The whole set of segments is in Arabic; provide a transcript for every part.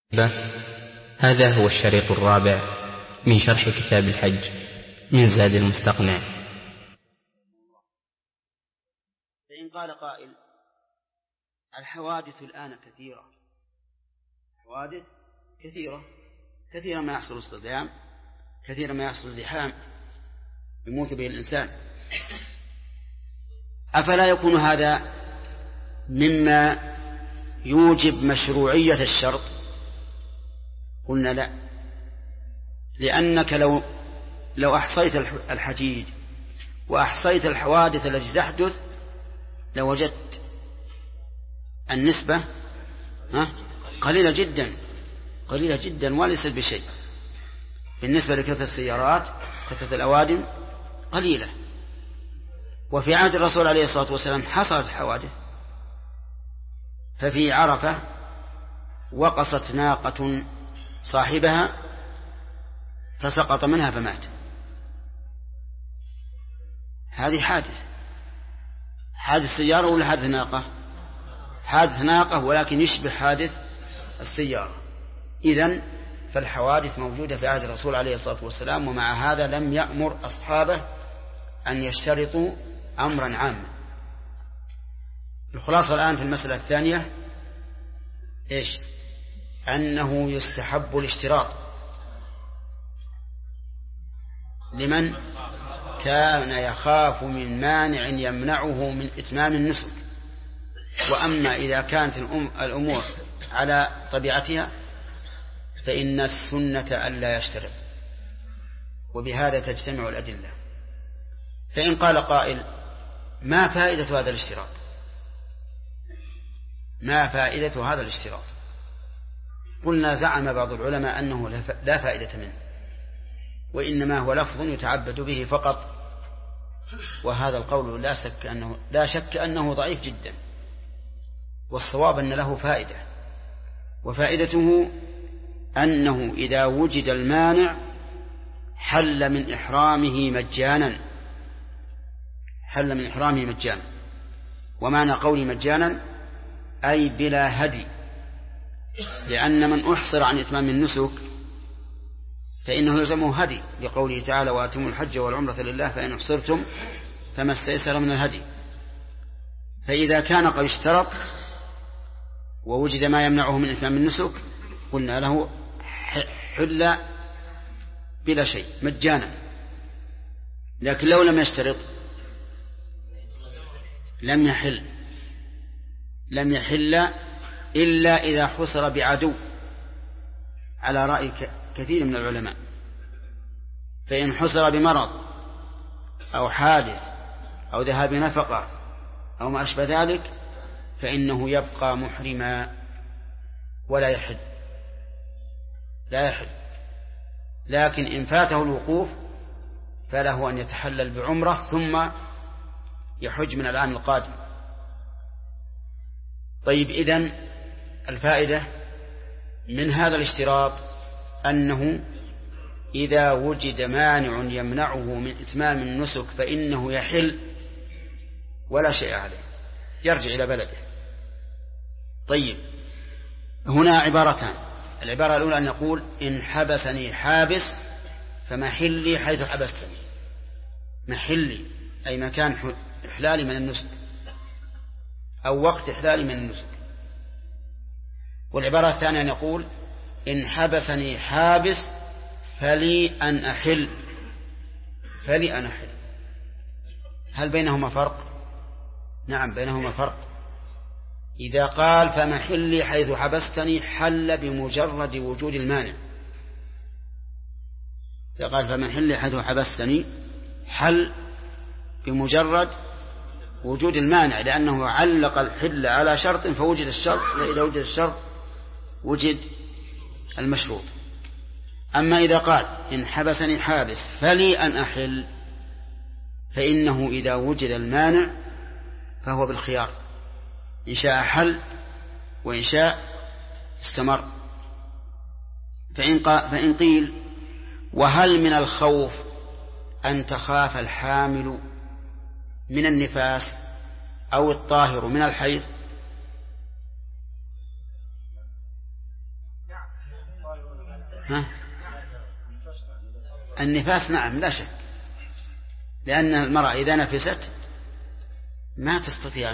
هذا هو الشريط الرابع من شرح كتاب الحج من زاد المستقنع. فإن قال قائل: الحوادث الآن كثيرة، حوادث كثيرة ما يحصل اصطدام، كثيرا ما يحصل زحام يموت به الإنسان، أفلا يكون هذا مما يوجب مشروعية الشرط؟ قلنا لا، لأنك لو أحصيت الحجيج وأحصيت الحوادث التي تحدث لوجدت النسبة قليلة جدا وليست بشيء بالنسبة لكثرة السيارات، كثرة الأوادم قليلة. وفي عهد الرسول عليه الصلاة والسلام حصلت حوادث، ففي عرفة وقصت ناقة صاحبها فسقط منها فمات. هذه حادث سيارة ولا حادث ناقة؟ حادث ناقة، ولكن يشبه حادث السيارة. إذن فالحوادث موجودة في عهد الرسول عليه الصلاة والسلام، ومع هذا لم يأمر أصحابه أن يشترطوا أمرا عاما. الخلاصة الآن في المسألة الثانية إيش؟ أنه يستحب الاشتراط لمن كان يخاف من مانع يمنعه من إتمام النسك. وأما إذا كانت الأمور على طبيعتها فإن السنة ألا يشترط، وبهذا تجتمع الأدلة. فإن قال قائل: ما فائدة هذا الاشتراط؟ ما فائدة هذا الاشتراط؟ قلنا: زعم بعض العلماء أنه لا فائدة منه، وإنما هو لفظ يتعبد به فقط، وهذا القول لا شك أنه ضعيف جدا، والصواب أن له فائدة، وفائدته أنه إذا وجد المانع حل من إحرامه مجانا. ومعنى قولي مجانا أي بلا هدي، لأن من أحصر عن إتمام النسك فإنه يلزمه هدي، لقوله تعالى: وأتموا الحج والعمرة لله فإن أحصرتم فما استيسر من الهدي. فإذا كان قد اشترط ووجد ما يمنعه من إتمام النسك قلنا له حل بلا شيء مجانا. لكن لو لم يشترط لم يحل إلا إذا حصر بعدو، على رأي كثير من العلماء. فإن حصر بمرض أو حادث أو ذهاب نفقة أو ما أشبه ذلك فإنه يبقى محرما ولا يحل. لكن إن فاته الوقوف فله أن يتحلل بعمرة ثم يحج من العام القادم. طيب، إذن الفائدة من هذا الاشتراط أنه إذا وجد مانع يمنعه من إتمام النسك فإنه يحل ولا شيء عليه، يرجع إلى بلده. طيب، هنا عبارتان. العبارة الأولى أن نقول: إن حبسني حابس فمحلي حيث حبستني. محلي أي مكان إحلالي من النسك أو وقت إحلالي من النسك. والعبارة الثانية أن يقول: إن حبسني حابس فلي أن أحل. هل بينهما فرق؟ نعم، بينهما فرق. إذا قال فمحلي حيث حبستني حل بمجرد وجود المانع. إذا قال فمحلي حيث حبستني حل بمجرد وجود المانع، لأنه علق الحل على شرط فوجد الشرط، وإذا وجد الشرط وجد المشروط. أما إذا قال إن حبسني حابس فلي أن أحل فإنه إذا وجد المانع فهو بالخيار، إن شاء حل وإن شاء استمر. فإن قيل: وهل من الخوف أن تخاف الحامل من النفاس أو الطاهر من الحيض؟ النفاس نعم لا شك، لأن المرأة إذا نفست ما تستطيع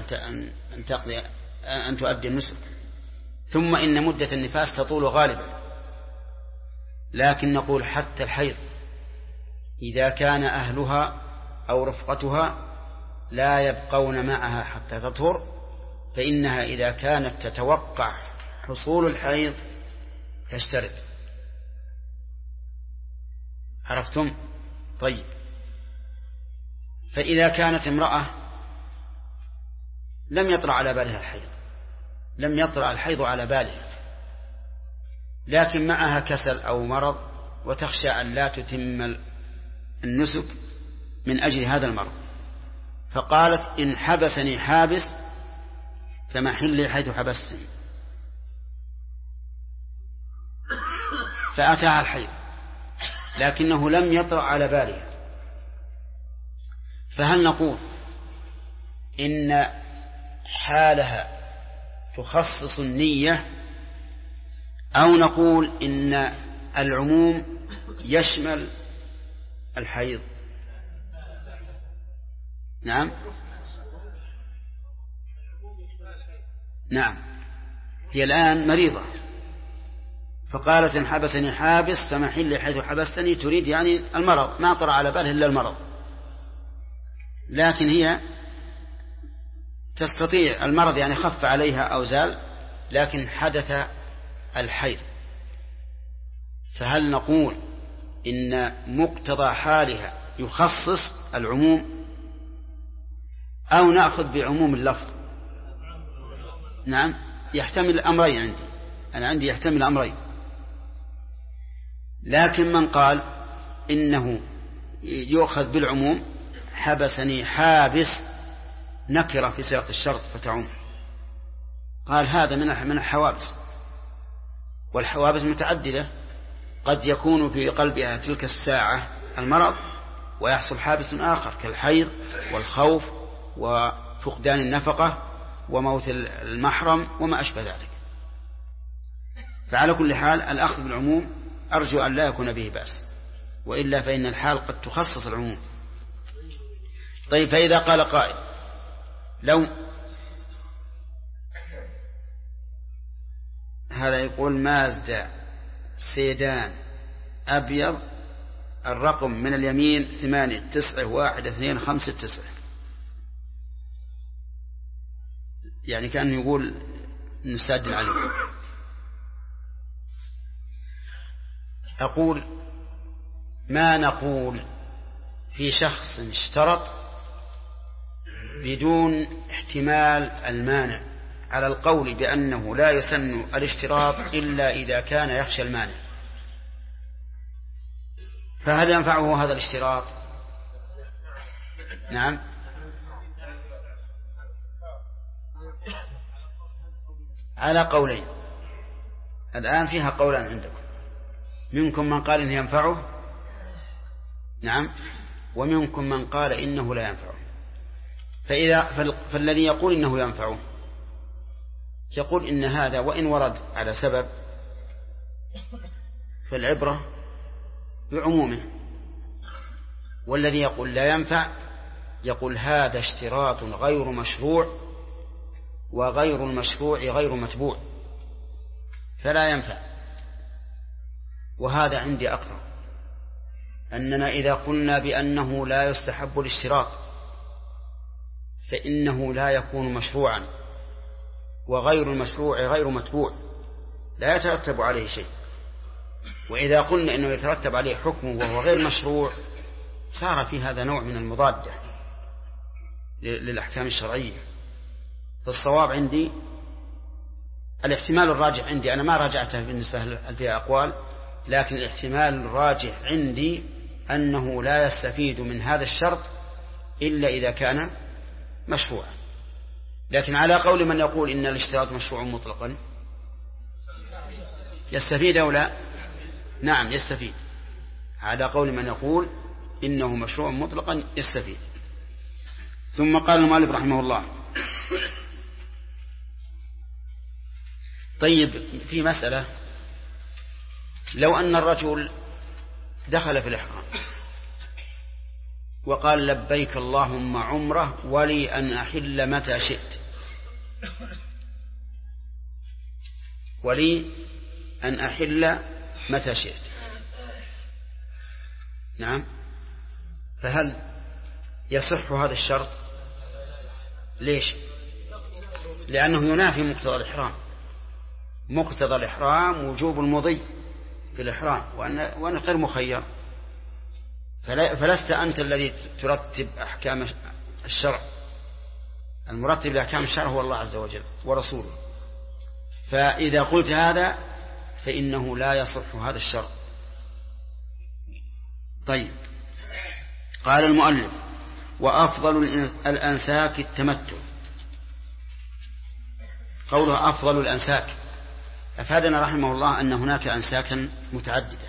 أن تؤدي النسك، ثم إن مدة النفاس تطول غالبا. لكن نقول حتى الحيض إذا كان أهلها أو رفقتها لا يبقون معها حتى تطهر، فإنها إذا كانت تتوقع حصول الحيض تشترط. عرفتم؟ طيب، فإذا كانت امرأة لم يطرأ على بالها الحيض، لم يطرأ الحيض على بالها، لكن معها كسل أو مرض وتخشى أن لا تتم النسك من أجل هذا المرض، فقالت إن حبسني حابس فمحلي حيث حبستني، فأتاها الحيض لكنه لم يطرأ على بالها، فهل نقول إن حالها تخصص النية، أو نقول إن العموم يشمل الحيض؟ نعم نعم، هي الآن مريضة فقالت إن حبسني حابس فمحل حيث حبستني، تريد يعني المرض، ما طرأ على باله إلا المرض، لكن هي تستطيع المرض يعني خف عليها أو زال، لكن حدث الحيض، فهل نقول إن مقتضى حالها يخصص العموم أو نأخذ بعموم اللفظ؟ نعم، يحتمل أمرين أنا عندي يحتمل أمرين، لكن من قال إنه يؤخذ بالعموم حبسني حابس نكرة في سياق الشرط فتعم، قال هذا من الحوابس، والحوابس متعددة، قد يكون في قلبها تلك الساعة المرض ويحصل حابس آخر كالحيض والخوف وفقدان النفقة وموت المحرم وما أشبه ذلك. فعلى كل حال الأخذ بالعموم أرجو أن لا يكون به بأس، وإلا فإن الحال قد تخصص العموم. طيب، فإذا قال قائل لو هذا يقول مازدا سيدان أبيض الرقم من اليمين 8912569، يعني كأنه يقول نساد عليه. أقول ما نقول في شخص اشترط بدون احتمال المانع على القول بأنه لا يسن الاشتراط إلا إذا كان يخشى المانع، فهل ينفعه هذا الاشتراط؟ نعم، على قولين الآن، فيها قولان عندكم، منكم من قال إنه ينفعه، نعم، ومنكم من قال إنه لا ينفعه. فالذي يقول إنه ينفعه يقول إن هذا وإن ورد على سبب فالعبرة بعمومه، والذي يقول لا ينفع يقول هذا اشتراط غير مشروع، وغير المشروع غير متبوع، فلا ينفع. وهذا عندي أقرب، أننا إذا قلنا بأنه لا يستحب الاشتراط فإنه لا يكون مشروعا، وغير المشروع غير متبوع لا يترتب عليه شيء. وإذا قلنا إنه يترتب عليه حكم وهو غير مشروع صار في هذا نوع من المضادة للأحكام الشرعية. فالصواب عندي الاحتمال الراجح عندي، أنا ما راجعته بالنسبة لفيها أقوال، لكن الاحتمال الراجح عندي أنه لا يستفيد من هذا الشرط إلا إذا كان مشروعا. لكن على قول من يقول إن الاشتراط مشروع مطلقا يستفيد أو لا؟ نعم يستفيد، على قول من يقول إنه مشروع مطلقا يستفيد. ثم قال المؤلف رحمه الله: طيب، في مسألة لو أن الرجل دخل في الإحرام وقال لبيك اللهم عمرة ولي أن أحل متى شئت، ولي أن أحل متى شئت، نعم، فهل يصح هذا الشرط؟ ليش؟ لأنه ينافي مقتضى الإحرام. مقتضى الإحرام وجوب المضي في الإحرام، وأنا غير مخير، فلست أنت الذي ترتب أحكام الشرع. المرتب لأحكام الشرع هو الله عز وجل ورسوله. فإذا قلت هذا فإنه لا يصح هذا الشرط. طيب، قال المؤلف: وأفضل الأنساك التمتع. قوله أفضل الأنساك أفادنا رحمه الله أن هناك أنساكا متعددة،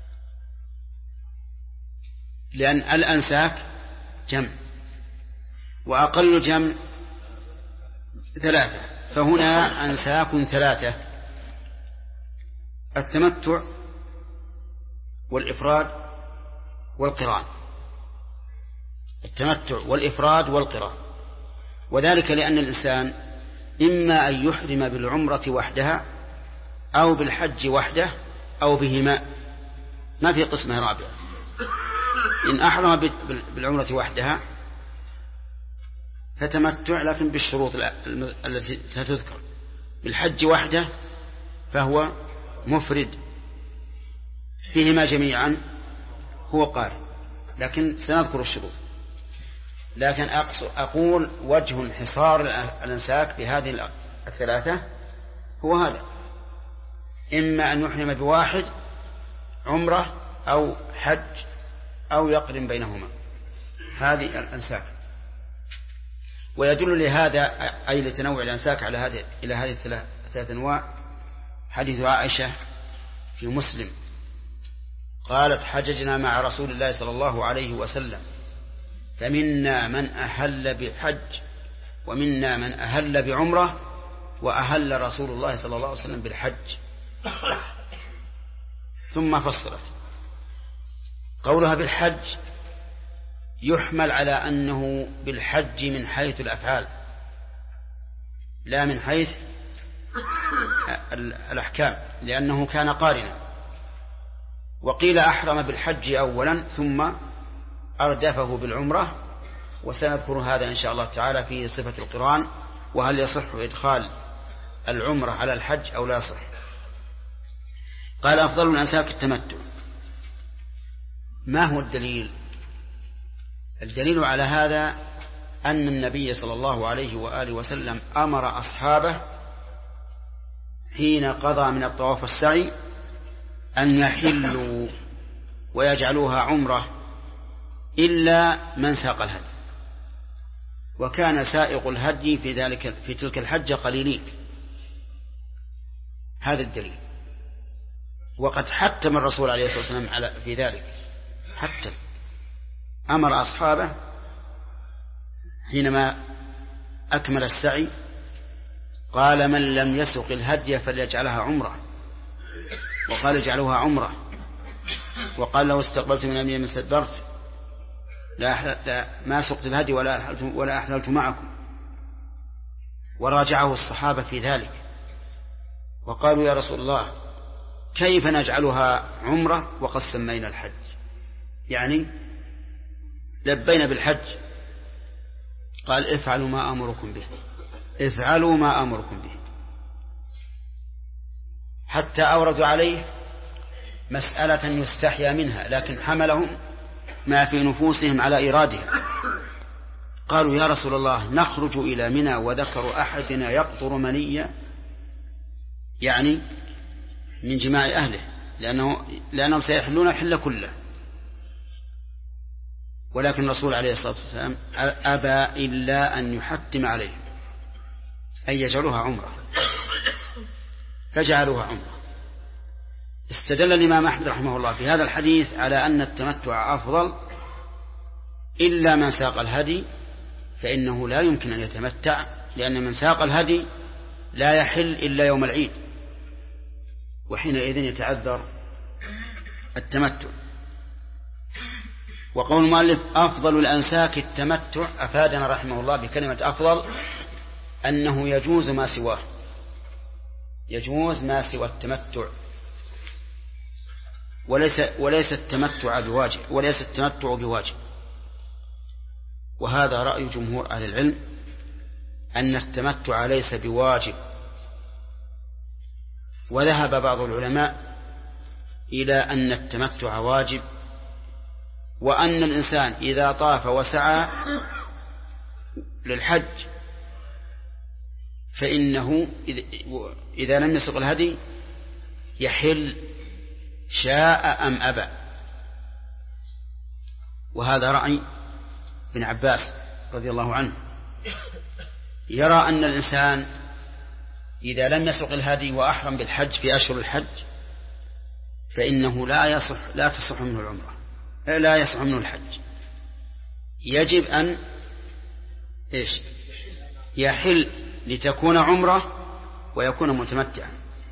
لأن الأنساك جمع، وأقل جمع 3، فهنا أنساك 3: التمتع والإفراد والقران. التمتع والإفراد والقران، وذلك لأن الإنسان إما أن يحرم بالعمرة وحدها أو بالحج وحده أو بهما، ما في قسمة رابعة. إن أحرم بالعمرة وحدها فتمتع لكن بالشروط التي ستذكر، بالحج وحده فهو مفرد فيهما جميعا هو قارئ، لكن سنذكر الشروط. لكن أقول وجه انحصار الأنساك بهذه 3 هو هذا: إما أن يحرم بواحد عمرة أو حج أو يقرن بينهما، هذه الأنساك. ويدل لهذا أي لتنوع الأنساك إلى هذه 3 أنواع حديث عائشة في مسلم قالت: حججنا مع رسول الله صلى الله عليه وسلم فمنا من أهل بحج ومنا من أهل بعمرة وأهل رسول الله صلى الله عليه وسلم بالحج. ثم فصلت قولها بالحج يحمل على أنه بالحج من حيث الأفعال لا من حيث الأحكام، لأنه كان قارنا. وقيل أحرم بالحج أولا ثم أردفه بالعمرة، وسنذكر هذا إن شاء الله تعالى في صفة القران، وهل يصح إدخال العمرة على الحج أو لا يصح. قال: أفضل الأنساك التمتع. ما هو الدليل؟ الدليل على هذا أن النبي صلى الله عليه وآله وسلم أمر أصحابه حين قضى من الطواف والسعي أن يحلوا ويجعلوها عمرة إلا من ساق الهدي، وكان سائق الهدي في تلك الحجة قليلين. هذا الدليل. وقد حتم الرسول عليه الصلاة والسلام في ذلك، حتى أمر أصحابه حينما أكمل السعي قال: من لم يسق الهدي فليجعلها عمرة، وقال: اجعلوها عمرة. وقال: لو استقبلت من أمني من استدبرت ما سقت الهدي ولا أحللت معكم. وراجعه الصحابة في ذلك وقالوا: يا رسول الله كيف نجعلها عمرة وقد سمينا الحج؟ يعني لبينا بالحج. قال: افعلوا ما أمركم به، افعلوا ما أمركم به. حتى أوردوا عليه مسألة يستحيا منها، لكن حملهم ما في نفوسهم على إيرادها. قالوا: يا رسول الله نخرج إلى منى وذكر أحدنا يقطر منيا، يعني من جماع أهله، لأنهم سيحلون الحل كله. ولكن الرسول عليه الصلاة والسلام أبى إلا أن يحتم عليهم أن يجعلوها عمرة، فجعلوها عمرة. استدل الإمام أحمد رحمه الله في هذا الحديث على أن التمتع أفضل إلا من ساق الهدي، فإنه لا يمكن أن يتمتع، لأن من ساق الهدي لا يحل إلا يوم العيد، وحينئذ يتعذر التمتع. وقول المؤلف أفضل الأنساك التمتع أفادنا رحمه الله بكلمة أفضل أنه يجوز ما سواه، يجوز ما سوى التمتع، وليس التمتع بواجب. وهذا رأي جمهور أهل العلم أن التمتع ليس بواجب. وذهب بعض العلماء إلى أن التمتع واجب، وأن الإنسان إذا طاف وسعى للحج فإنه إذا لم يسق الهدي يحل شاء أم أبى. وهذا رأي ابن عباس رضي الله عنه، يرى أن الإنسان إذا لم يسق الهدي وأحرم بالحج في أشهر الحج فإنه لا تصح منه العمرة، لا يصح منه الحج، يجب أن يحل لتكون عمرة ويكون متمتعا.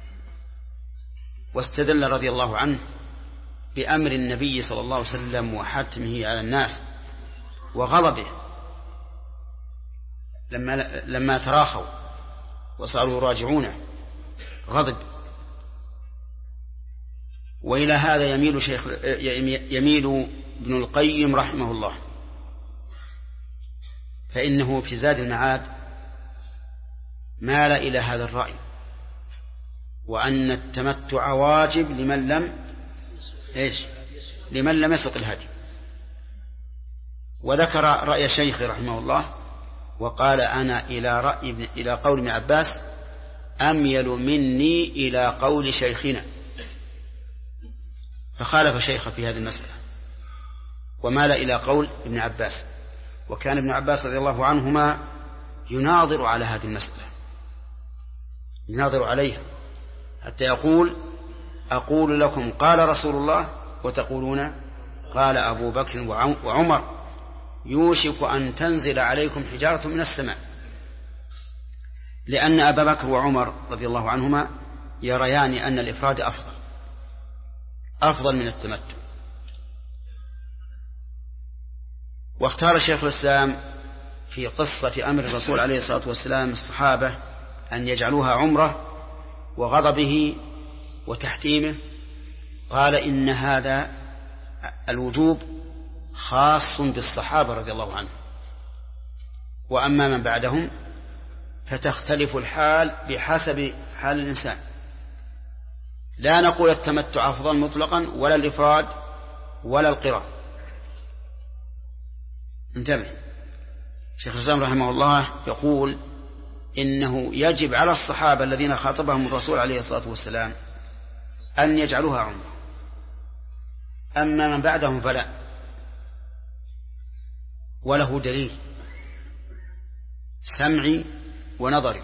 واستدل رضي الله عنه بأمر النبي صلى الله عليه وسلم وحتمه على الناس وغضبه لما تراخوا وصاروا يراجعونه، غضب. وإلى هذا يميل ابن القيم رحمه الله، فإنه في زاد المعاد مال إلى هذا الرأي، وأن التمتع واجب لمن لم يسق الهدي. وذكر رأي شيخي رحمه الله وقال أنا إلى قول ابن عباس أميل مني إلى قول شيخنا، فخالف شيخه في هذه المسألة ومال إلى قول ابن عباس. وكان ابن عباس رضي الله عنهما يناظر على هذه المسألة، يناظر عليها حتى يقول أقول لكم قال رسول الله وتقولون قال أبو بكر وعمر يوشك أن تنزل عليكم حجارة من السماء، لأن أبا بكر وعمر رضي الله عنهما يريان أن الإفراد أفضل من التمتع. واختار شيخ الإسلام في قصة أمر الرسول عليه الصلاة والسلام الصحابة أن يجعلوها عمرة وغضبه وتحكيمه، قال إن هذا الوجوب خاص بالصحابة رضي الله عنهم، وأما من بعدهم فتختلف الحال بحسب حال الإنسان. لا نقول التمتع أفضل مطلقا ولا الإفراد ولا القران. انتبه، شيخ الإسلام رحمه الله يقول إنه يجب على الصحابة الذين خاطبهم الرسول عليه الصلاة والسلام أن يجعلوها عمرة، أما من بعدهم فلا. وله دليل سمعي ونظري.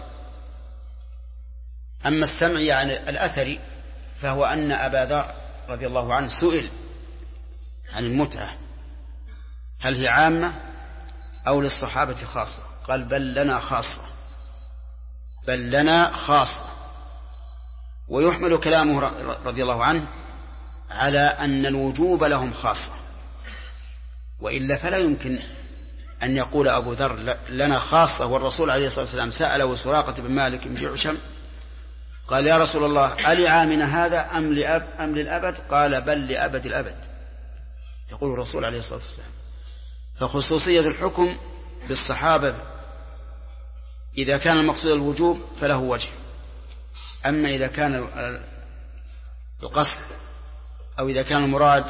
أما السمعي يعني الأثري فهو أن أبا ذر رضي الله عنه سئل عن المتعة هل هي عامة أو للصحابة خاصة، قال بل لنا خاصة، بل لنا خاصة. ويحمل كلامه رضي الله عنه على أن الوجوب لهم خاصة، وإلا فلا يمكن أن يقول أبو ذر لنا خاصة والرسول عليه الصلاة والسلام سأله سراقة بن مالك بن جعشم قال يا رسول الله ألعامنا هذا أم للأبد؟ قال بل لأبد الأبد، يقول الرسول عليه الصلاة والسلام. فخصوصية الحكم بالصحابة إذا كان المقصود الوجوب فله وجه، أما إذا كان القصد أو إذا كان المراد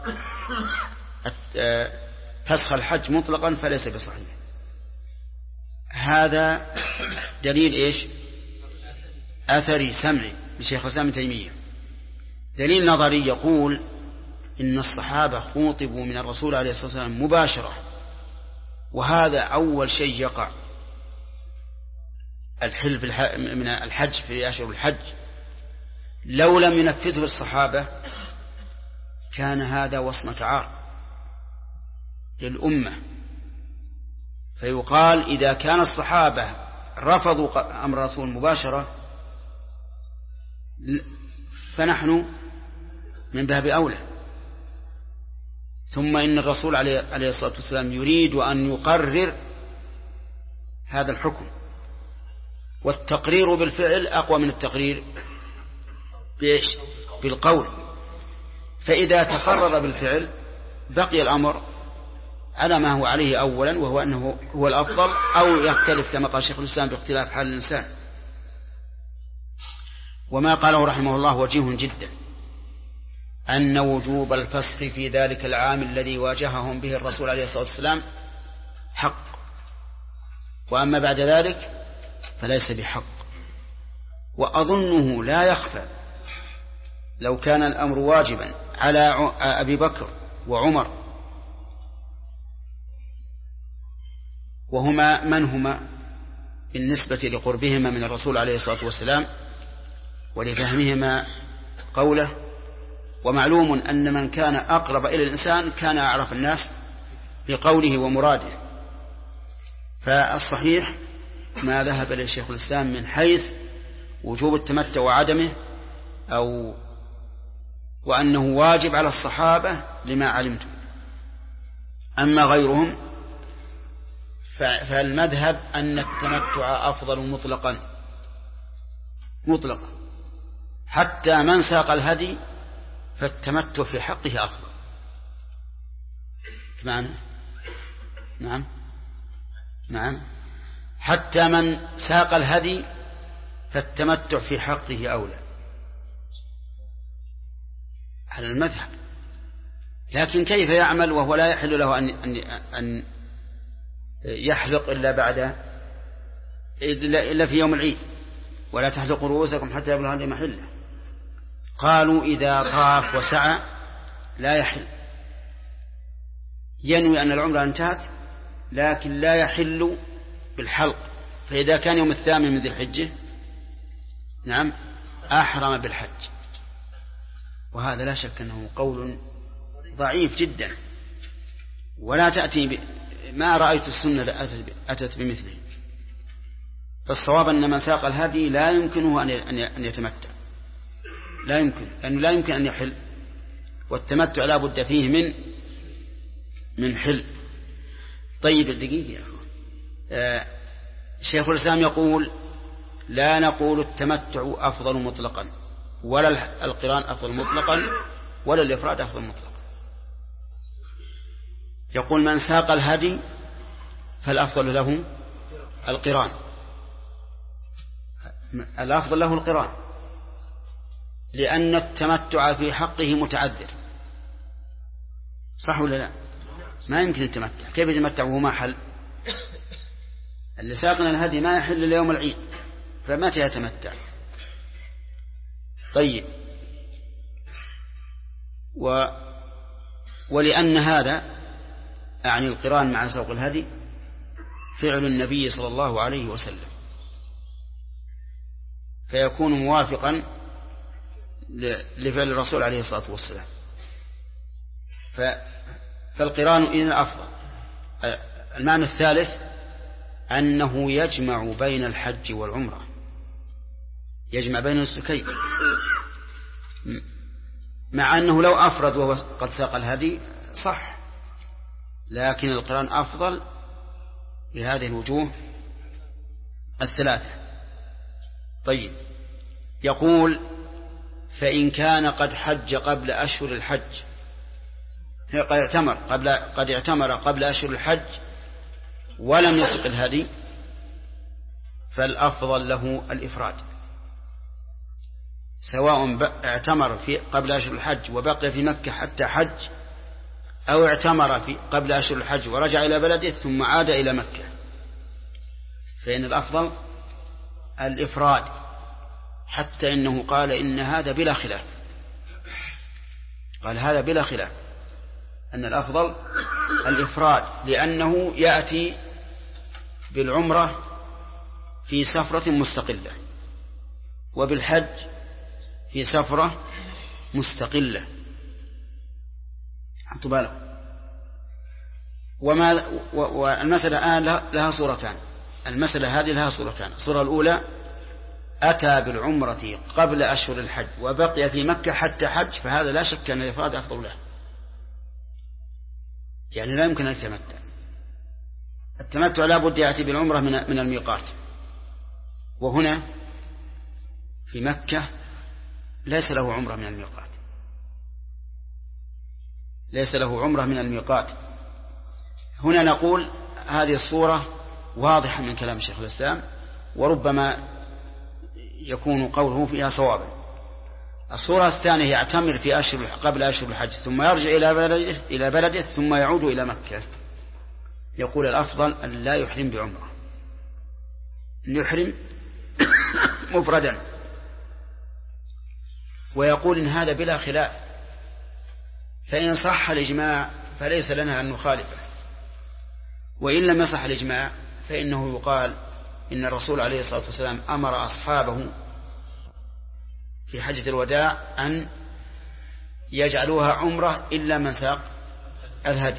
فسخ الحج مطلقا فليس بصحيح. هذا دليل أثري سمعي لشيخ الإسلام ابن تيمية. دليل نظري يقول إن الصحابة خوطبوا من الرسول عليه الصلاة والسلام مباشرة، وهذا أول شيء يقع الحل من الحج في أشهر الحج. لو لم ينفذه الصحابة كان هذا وصمة عار للأمة، فيقال إذا كان الصحابة رفضوا أمر الرسول مباشرة فنحن من باب أولى. ثم إن الرسول عليه الصلاة والسلام يريد أن يقرر هذا الحكم، والتقرير بالفعل أقوى من التقرير بالقول. فإذا تقرر بالفعل بقي الأمر على ما هو عليه أولا، وهو أنه هو الأفضل، أو يختلف كما قال شيخ الإسلام باختلاف حال الإنسان. وما قاله رحمه الله وجيه جدا، أن وجوب الفسخ في ذلك العام الذي واجههم به الرسول عليه الصلاة والسلام حق، وأما بعد ذلك فليس بحق. وأظنه لا يخفى لو كان الأمر واجبا على أبي بكر وعمر، وهما من هما بالنسبة لقربهما من الرسول عليه الصلاة والسلام ولفهمهما قوله، ومعلوم أن من كان أقرب إلى الإنسان كان أعرف الناس بقوله ومراده. فالصحيح ما ذهب إليه شيخ الإسلام من حيث وجوب التمتع وعدمه، وأنه واجب على الصحابة لما علمتم. أما غيرهم فالمذهب أن التمتع أفضل مطلقا، حتى من ساق الهدي فالتمتع في حقه أفضل. نعم، حتى من ساق الهدي فالتمتع في حقه أولى على المذهب. لكن كيف يعمل وهو لا يحل له أن يحلق إلا في يوم العيد؟ ولا تحلقوا رؤوسكم حتى يبلغ الهدي محله. قالوا إذا طاف وسعى لا يحل، ينوي أن العمرة انتهت لكن لا يحل بالحلق. فإذا كان يوم 8 من ذي الحجة أحرم بالحج. وهذا لا شك أنه قول ضعيف جدا، ولا تأتي ما رأيت السنة أتت بمثله. فالصواب أن من ساق الهدي لا يمكنه أن يتمتع، لا يمكن، لأنه لا يمكن أن يحل، والتمتع لا بد فيه من حل. طيب الدقيقة يا أخوان، شيخ الإسلام يقول لا نقول التمتع أفضل مطلقا، ولا القران أفضل مطلقا، ولا الإفراد أفضل مطلقا. يقول من ساق الهدي فالأفضل له القران، الأفضل له القران، لأن التمتع في حقه متعذر. صح ولا لا؟ ما يمكن التمتع، كيف يتمتع وهو ما حل؟ اللي ساقنا الهدي ما يحل ليوم العيد، فمتى يتمتع؟ طيب، ولأن هذا أعني القران مع سوق الهدي فعل النبي صلى الله عليه وسلم، فيكون موافقا لفعل الرسول عليه الصلاة والسلام، فالقران إذن أفضل. المعنى الثالث أنه يجمع بين الحج والعمرة، يجمع بين النسكين، مع أنه لو أفرد وهو قد ساق الهدي صح، لكن القران أفضل لهذه الوجوه الثلاثة. طيب، يقول فإن كان قد حج قبل أشهر الحج، قد اعتمر قبل أشهر الحج ولم يسق الهدي، فالأفضل له الإفراد، سواء اعتمر قبل أشهر الحج وبقي في مكة حتى حج، أو اعتمر قبل أشهر الحج ورجع إلى بلده ثم عاد إلى مكة، فإن الأفضل الإفراد، حتى إنه قال إن هذا بلا خلاف، قال هذا بلا خلاف أن الأفضل الإفراد، لأنه يأتي بالعمرة في سفرة مستقلة، وبالحج في سفرة مستقلة. حطوا بالكم. والمسألة لها صورتان، المسألة هذه لها صورتان. الصورة الأولى أتى بالعمرة قبل أشهر الحج وبقي في مكة حتى حج، فهذا لا شك أن الإفراد أفضل له، يعني لا يمكن أن يتمتع. التمتع لا بد يأتي بالعمرة من الميقات، وهنا في مكة ليس له عمرة من الميقات، ليس له عمرة من الميقات. هنا نقول هذه الصورة واضحة من كلام شيخ الإسلام، وربما يكون قوله فيها صوابا. الصورة الثانية يعتمر في قبل أشهر الحج ثم يرجع إلى بلده ثم يعود إلى مكة. يقول الأفضل أن لا يحرم بعمرة، أن يحرم مفردا، ويقول إن هذا بلا خلاف، فإن صح الإجماع فليس لنا أن نخالفه، وإن لم يصح الإجماع فإنه يقال إن الرسول عليه الصلاة والسلام أمر أصحابه في حجة الوداع أن يجعلوها عمرة إلا من ساق الهدي،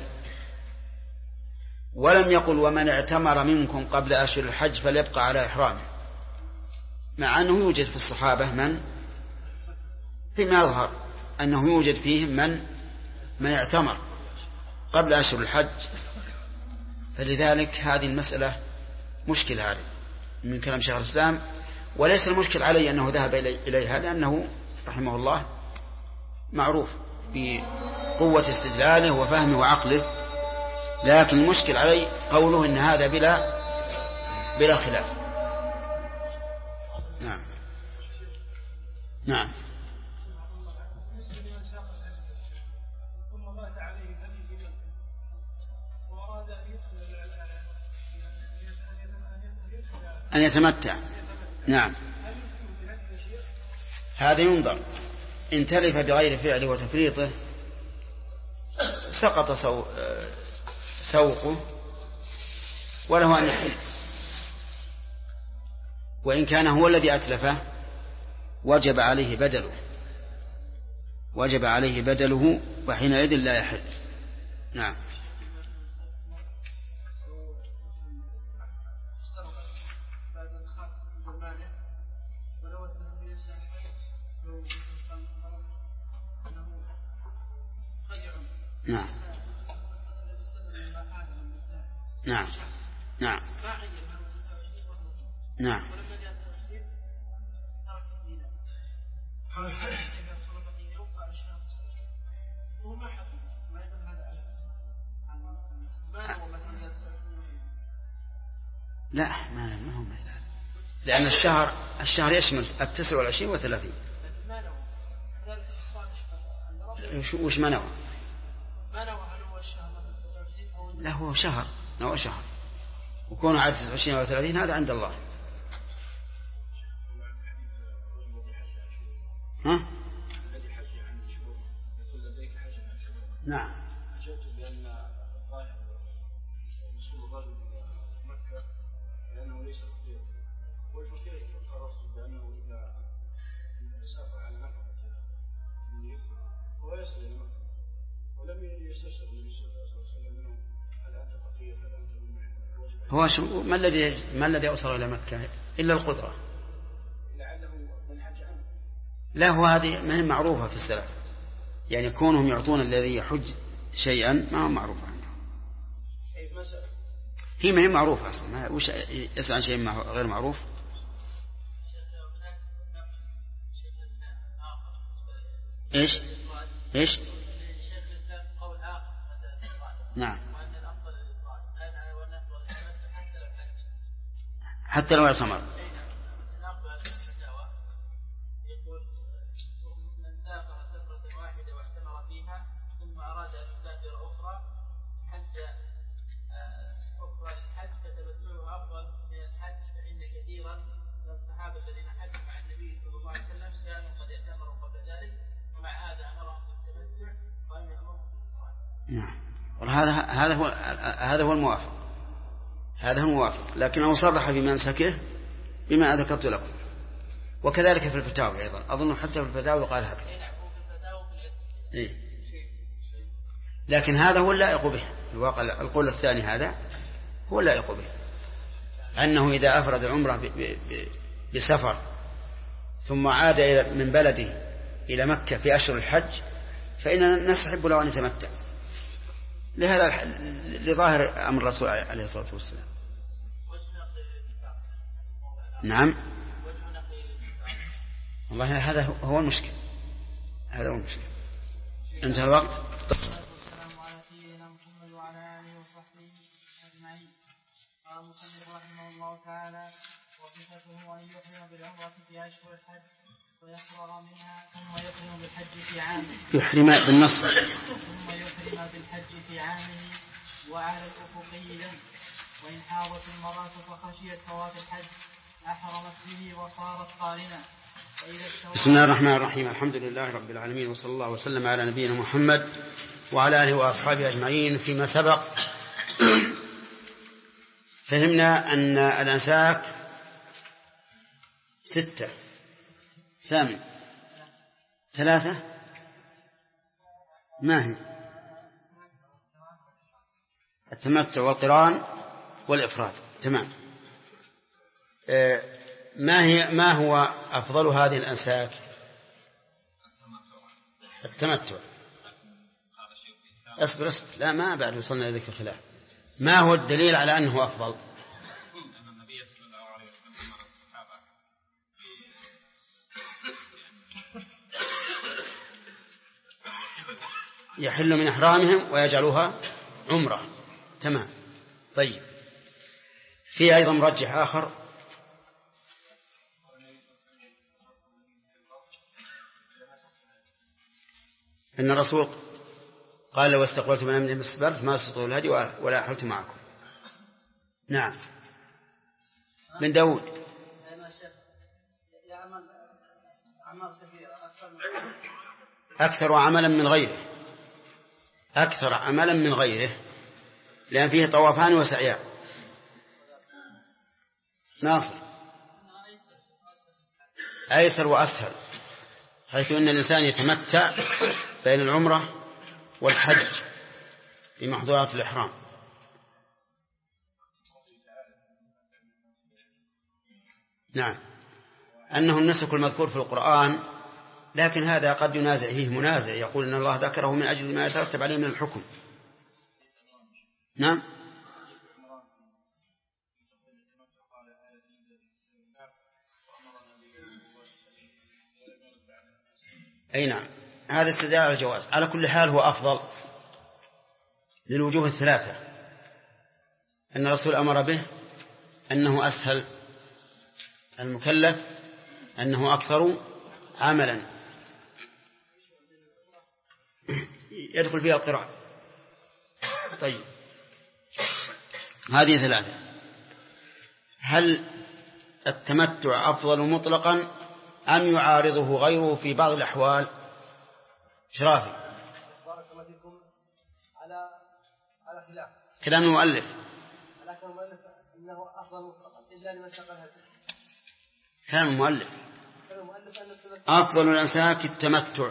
ولم يقل ومن اعتمر منكم قبل أشهر الحج فليبقى على إحرامه، مع أنه يوجد في الصحابة من فيما يظهر أنه يوجد فيهم من اعتمر قبل أشهر الحج. فلذلك هذه المسألة مشكلة عليه من كلام شيخ الإسلام، وليس المشكل علي أنه ذهب إليها، لأنه رحمه الله معروف بقوة استدلاله وفهمه وعقله، لكن المشكل علي قوله إن هذا بلا خلاف. نعم نعم. أن يتمتع. نعم، هذا ينظر، إن تلف بغير فعله وتفريطه سقط سوقه وله أن يحل، وإن كان هو الذي أتلفه وجب عليه بدله وحينئذ لا يحل. نعم. نعم نعم نعم نعم. لا ما هو مثل هذا، لأن الشهر يشمل 29 و30. وش ما نوى؟ لا هو شهر، نوى شهر، وكون عاد 29 و30 هذا عند الله. ها؟ نعم. أجبت بأن الظاهر وصول الرجل إلى مكة لأنه ليس فقيرا، والفقير قررت بأنه إذا سافر على نفقة هو يصل إلى مكة، ولم يستفسر النبي صلى الله عليه وسلم منه هل أنت فقير هل أنت بالمحن. هو ما الذي أوصل إلى مكة إلا القدرة؟ لعله من حج عنه. لا، هو هذه ما هي معروفة في السلف، يعني كونهم يعطون الذي يحج شيئا ما هو معروف عنه. هي ما هي معروفة أصلا، وش يسأل عن شيء غير معروف؟ إيش؟ نعم. حتى لو اعتمر. نعم، هذا هو الموافق، هذا هو الموافق، لكنه صرح بمنسكه بما ذكرت لكم، وكذلك في الفتاوى أيضا، أظن حتى في الفتاوى قال هكذا. إيه؟ لكن هذا هو اللائق به، الواقع القول الثاني هذا هو اللائق به، أنه إذا أفرد العمرة بسفر ثم عاد من بلده إلى مكة في أشهر الحج فإننا نستحب له أن يتمتع، لهذا لظاهر أمر الرسول عليه الصلاة والسلام. نعم والله هذا هو المشكل، هذا هو المشكل. انتهى الوقت. والسلام على سيدنا محمد وعلى آله وصحبه أجمعين. قال المصنف رحمه الله تعالى: وصفته أن يحرم بالعمرة في أشهر الحج ويفرغ منها ثم يحرم بالحج في عامه. يحرم بالنصر. ثم يحرم بالحج في عامه وعلى الأفقي له. وإن حاضت المرأة فخشيت فوات الحج أحرمت به وصارت قارنة. بسم الله الرحمن الرحيم. الحمد لله رب العالمين، وصلى الله وسلم على نبينا محمد وعلى آله وأصحابه أجمعين. فيما سبق فهمنا أن الأنساك 6. سامي 3 ما هي؟ التمتع والقران والإفراد. تمام. ما هو أفضل هذه الأنساك؟ التمتع. أصبر لا، ما بعد وصلنا إلى ذكر الخلاف. ما هو الدليل على أنه أفضل؟ يحل من إحرامهم ويجعلوها عمرة. تمام. طيب، في أيضا مرجح آخر أن الرسول قال: لو استقبلت من أمري ما استدبرت ما استطعت الهدي ولا أحلت معكم. نعم. من داود. أكثر عملا من غيره، أكثر عملا من غيره، لأن فيه طوافان وسعيان. ناصر. أيسر وأسهل، حيث أن الإنسان يتمتع بين العمرة والحج بمحظورات الإحرام. نعم، أنه النسك المذكور في القرآن، لكن هذا قد ينازع فيه منازع، يقول إن الله ذكره من أجل ما يترتب عليه من الحكم. نعم. أي نعم، هذا استدلال على الجواز. على كل حال هو أفضل للوجوه 3. أن الرسول أمر به، أنه أسهل المكلف، أنه أكثر عملا، يدخل فيها القراءة. طيب، هذه 3. هل التمتع أفضل مطلقا أم يعارضه غيره في بعض الأحوال؟ شرافي. بارك الله فيكم. على خلاف كلام المؤلف. على كلام المؤلف أنه أفضل مطلقا إلا لمن شق الهدي. كلام المؤلف أن أفضل الأنساك التمتع.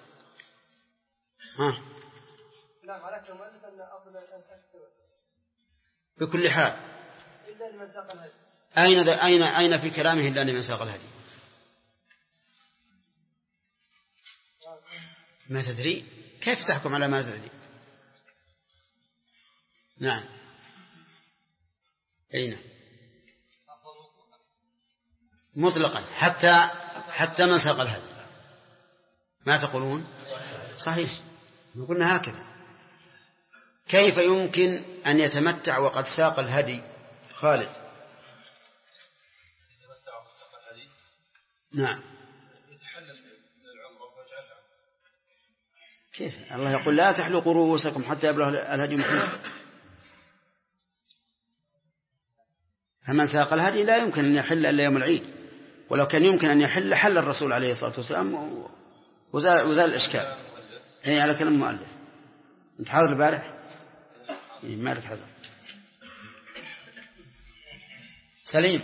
نعم. نعم، على كلام المؤلف أن أفضل الأنساك التمتع بكل حال إلا لمن شق الهدي. أين في كلامه إلا لمن ساق الهدي؟ ما تدري؟ كيف تحكم على ما تدري؟ نعم. أين مطلقا حتى من ساق الهدي. ما تقولون؟ صحيح، قلنا هكذا. كيف يمكن أن يتمتع وقد ساق الهدي؟ خالد. نعم. كيف؟ الله يقول: لا تحلقوا رؤوسكم حتى يبلغ الهدي محله. فمن ساق الهدي لا يمكن أن يحل إلا يوم العيد، ولو كان يمكن أن يحل حل الرسول عليه الصلاة والسلام وزال الإشكال. هي على كلام المؤلف. أنت حاضر البارح؟ ما لك حاضر. سليم.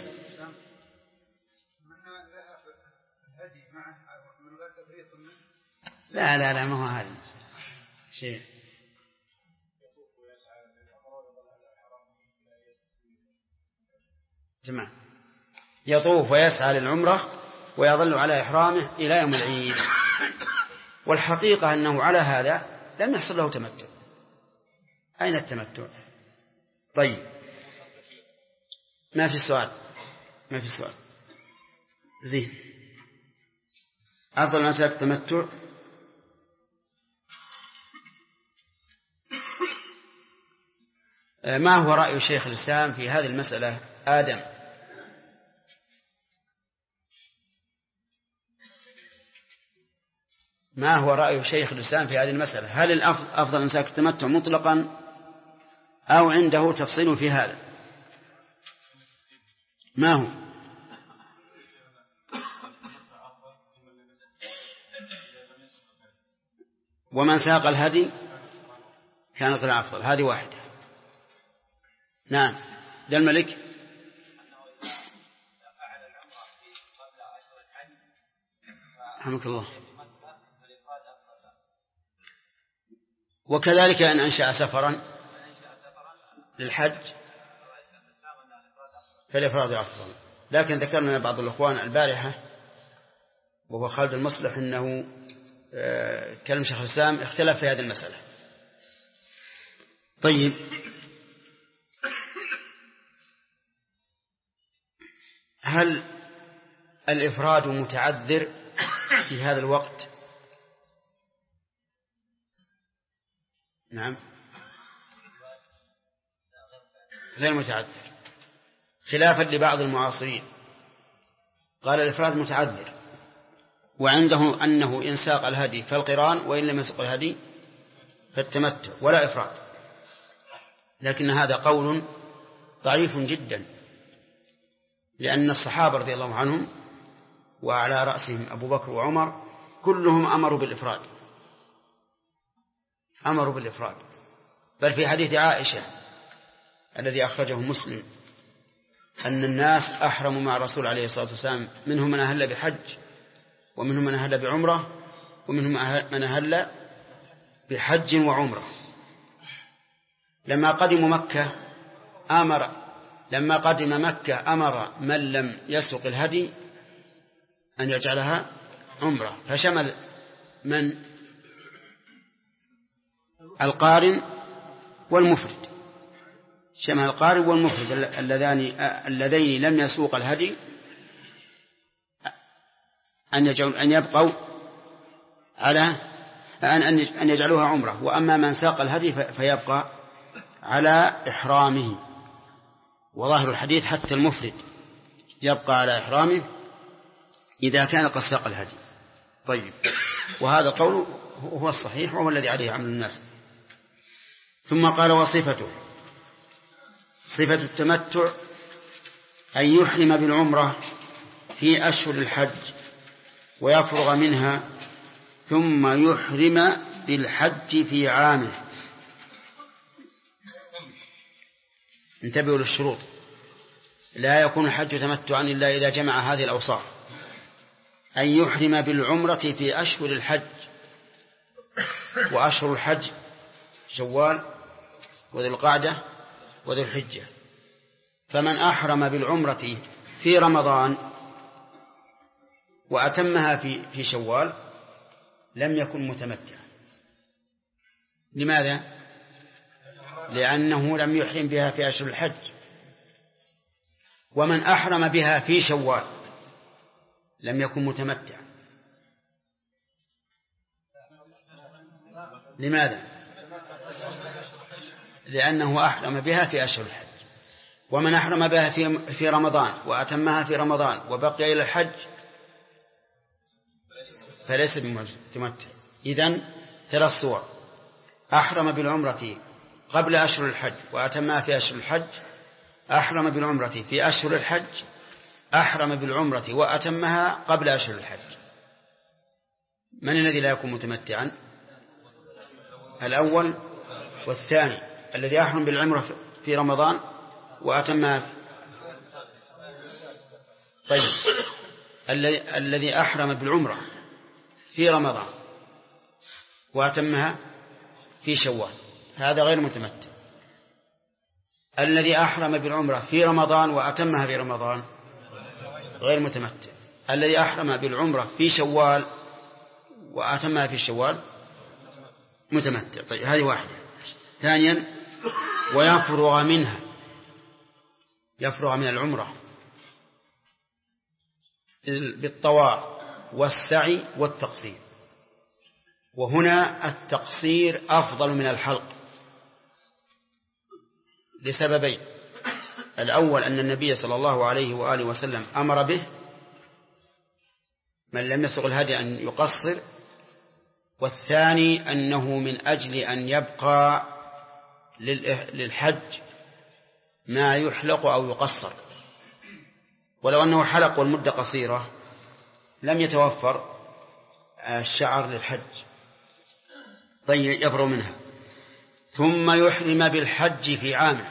لا ما هو هذا شيء. تمام. يطوف ويسعى للعمرة ويظل على إحرامه إلى يوم العيد. والحقيقة أنه على هذا لم يحصل له تمتع، أين التمتع؟ طيب ما في سؤال زين. أفضل مسألة التمتع ما هو رأي شيخ الإسلام في هذه المسألة؟ آدم. ما هو رأي شيخ الإسلام في هذه المسألة؟ هل الأفضل مسألة التمتع مطلقا أو عنده تفصيل في هذا؟ ما هو؟ ومن ساق الهدي كان غير أفضل. هذه واحدة. نعم. ده الملك. رحمك الله. وكذلك أن أنشأ سفرا للحج فالإفراد أفضل. لكن ذكرنا بعض الأخوان البارحة وهو خالد المصلح أنه كلام شيخ الإسلام اختلف في هذه المسألة. طيب هل الإفراد متعذر في هذا الوقت؟ نعم غير متعذر، خلافا لبعض المعاصرين قال الإفراد متعذر، وعنده أنه إن ساق الهدي فالقران وإن لم يسق الهدي فالتمتع ولا إفراد. لكن هذا قول ضعيف جدا، لأن الصحابة رضي الله عنهم وعلى رأسهم أبو بكر وعمر كلهم أمروا بالإفراد. بل في حديث عائشة الذي أخرجه مسلم أن الناس أحرموا مع الرسول عليه الصلاة والسلام، منهم من أهل بحج ومنهم من أهل بعمرة ومنهم من أهل بحج وعمرة. لما قدم مكة أمر من لم يسق الهدي أن يجعلها عمرة، فشمل من القارن والمفرد، شمل القارن والمفرد اللذين لم يسوق الهدي أن يبقوا على أن يجعلوها عمرة، وأما من ساق الهدي فيبقى على إحرامه. وظاهر الحديث حتى المفرد يبقى على إحرامه إذا كان قد ساق الهدي. طيب وهذا قول هو الصحيح وهو الذي عليه عمل الناس. ثم قال وصفته، صفة التمتع أن يحرم بالعمرة في أشهر الحج ويفرغ منها ثم يحرم بالحج في عامه. انتبهوا للشروط، لا يكون الحج تمتعا إلا إذا جمع هذه الأوصاف: أن يحرم بالعمرة في أشهر الحج، وأشهر الحج شوال وذي القعدة وذي الحجة. فمن أحرم بالعمرة في رمضان وأتمها في شوال لم يكن متمتعا. لماذا؟ لأنه لم يحرم بها في أشهر الحج. ومن أحرم بها في شوال لم يكن متمتعا. لماذا؟ لأنه أحرم بها في أشهر الحج. ومن أحرم بها في رمضان وأتمها في رمضان وبقي إلى الحج فليس بمتمتع. إذن 3 صور: أحرم بالعمرة قبل أشهر الحج وأتمها في أشهر الحج، أحرم بالعمرة في أشهر الحج، أحرم بالعمرة وأتمها قبل أشهر الحج. من الذي لا يكون متمتعا؟ الأول والثاني، الذي أحرم بالعمرة في رمضان وأتمها. طيب الذي أحرم بالعمرة في رمضان وأتمها في شوال هذا غير متمتع. الذي أحرم بالعمرة في رمضان وأتمها في رمضان غير متمتع. الذي أحرم بالعمرة في شوال وأتمها في شوال متمتع. طيب هذه واحدة. ثانيا ويفرغ منها، يفرغ من العمرة بالطواف والسعي والتقصير. وهنا التقصير أفضل من الحلق لسببين: الأول أن النبي صلى الله عليه وآله وسلم أمر به، من لم يسق الهدي أن يقصر. والثاني أنه من أجل أن يبقى للحج ما يحلق أو يقصر، ولو أنه حلق والمدة قصيرة لم يتوفر الشعر للحج. طيب، يفرغ منها ثم يحرم بالحج في عامه،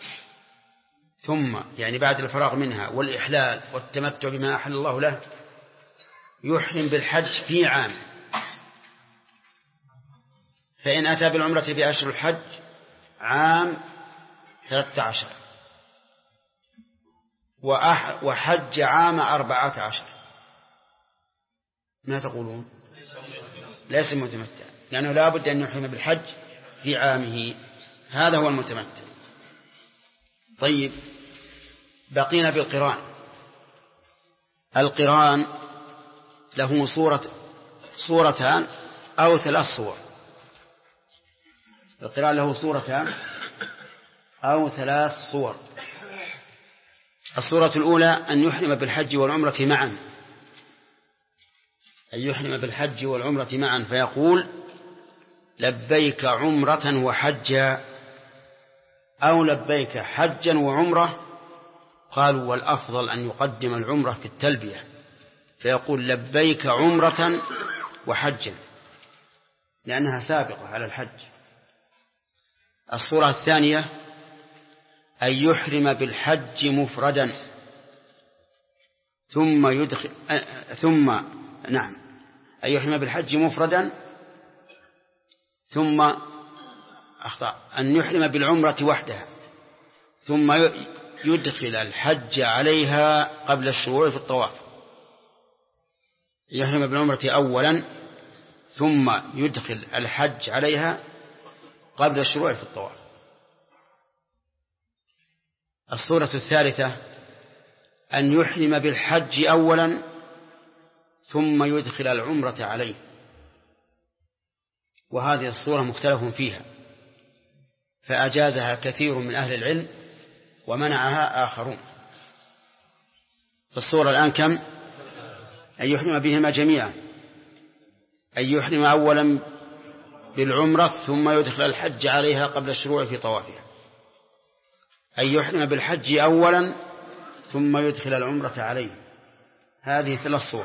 ثم يعني بعد الفراغ منها والإحلال والتمتع بما أحل الله له يحرم بالحج في عامه. فإن أتى بالعمرة في أشهر الحج عام 13 وحج عام 14، ما تقولون؟ ليس متمتع، لأنه لا بد أن يحرم بالحج في عامه، هذا هو المتمتع. طيب، بقينا بالقران. القران له صورتان أو 3 صور. القران له صورتان أو 3 صور. الصورة الأولى أن يحرم بالحج والعمرة معا، أن يحرم بالحج والعمرة معا، فيقول لبيك عمرة وحجا، أو لبيك حجا وعمرة. قالوا والأفضل أن يقدم العمرة في التلبية، فيقول لبيك عمرة وحجا، لأنها سابقة على الحج. الصورة الثانية أن يحرم بالحج مفردا أن يحرم بالحج مفردا ثم أن يحرم بالعمرة وحدها، ثم يدخل الحج عليها قبل الشروع في الطواف. يحرم بالعمرة أولا ثم يدخل الحج عليها قبل الشروع في الطواف. الصورة الثالثة أن يحرم بالحج أولا ثم يدخل العمرة عليه، وهذه الصورة مختلف فيها، فأجازها كثير من أهل العلم ومنعها آخرون. الصورة الآن كم؟ أن يحرم بهما جميعا، أن يحرم أولا بالعمرة ثم يدخل الحج عليها قبل الشروع في طوافها، أن يحرم بالحج أولا ثم يدخل العمرة عليه. هذه 3 صور.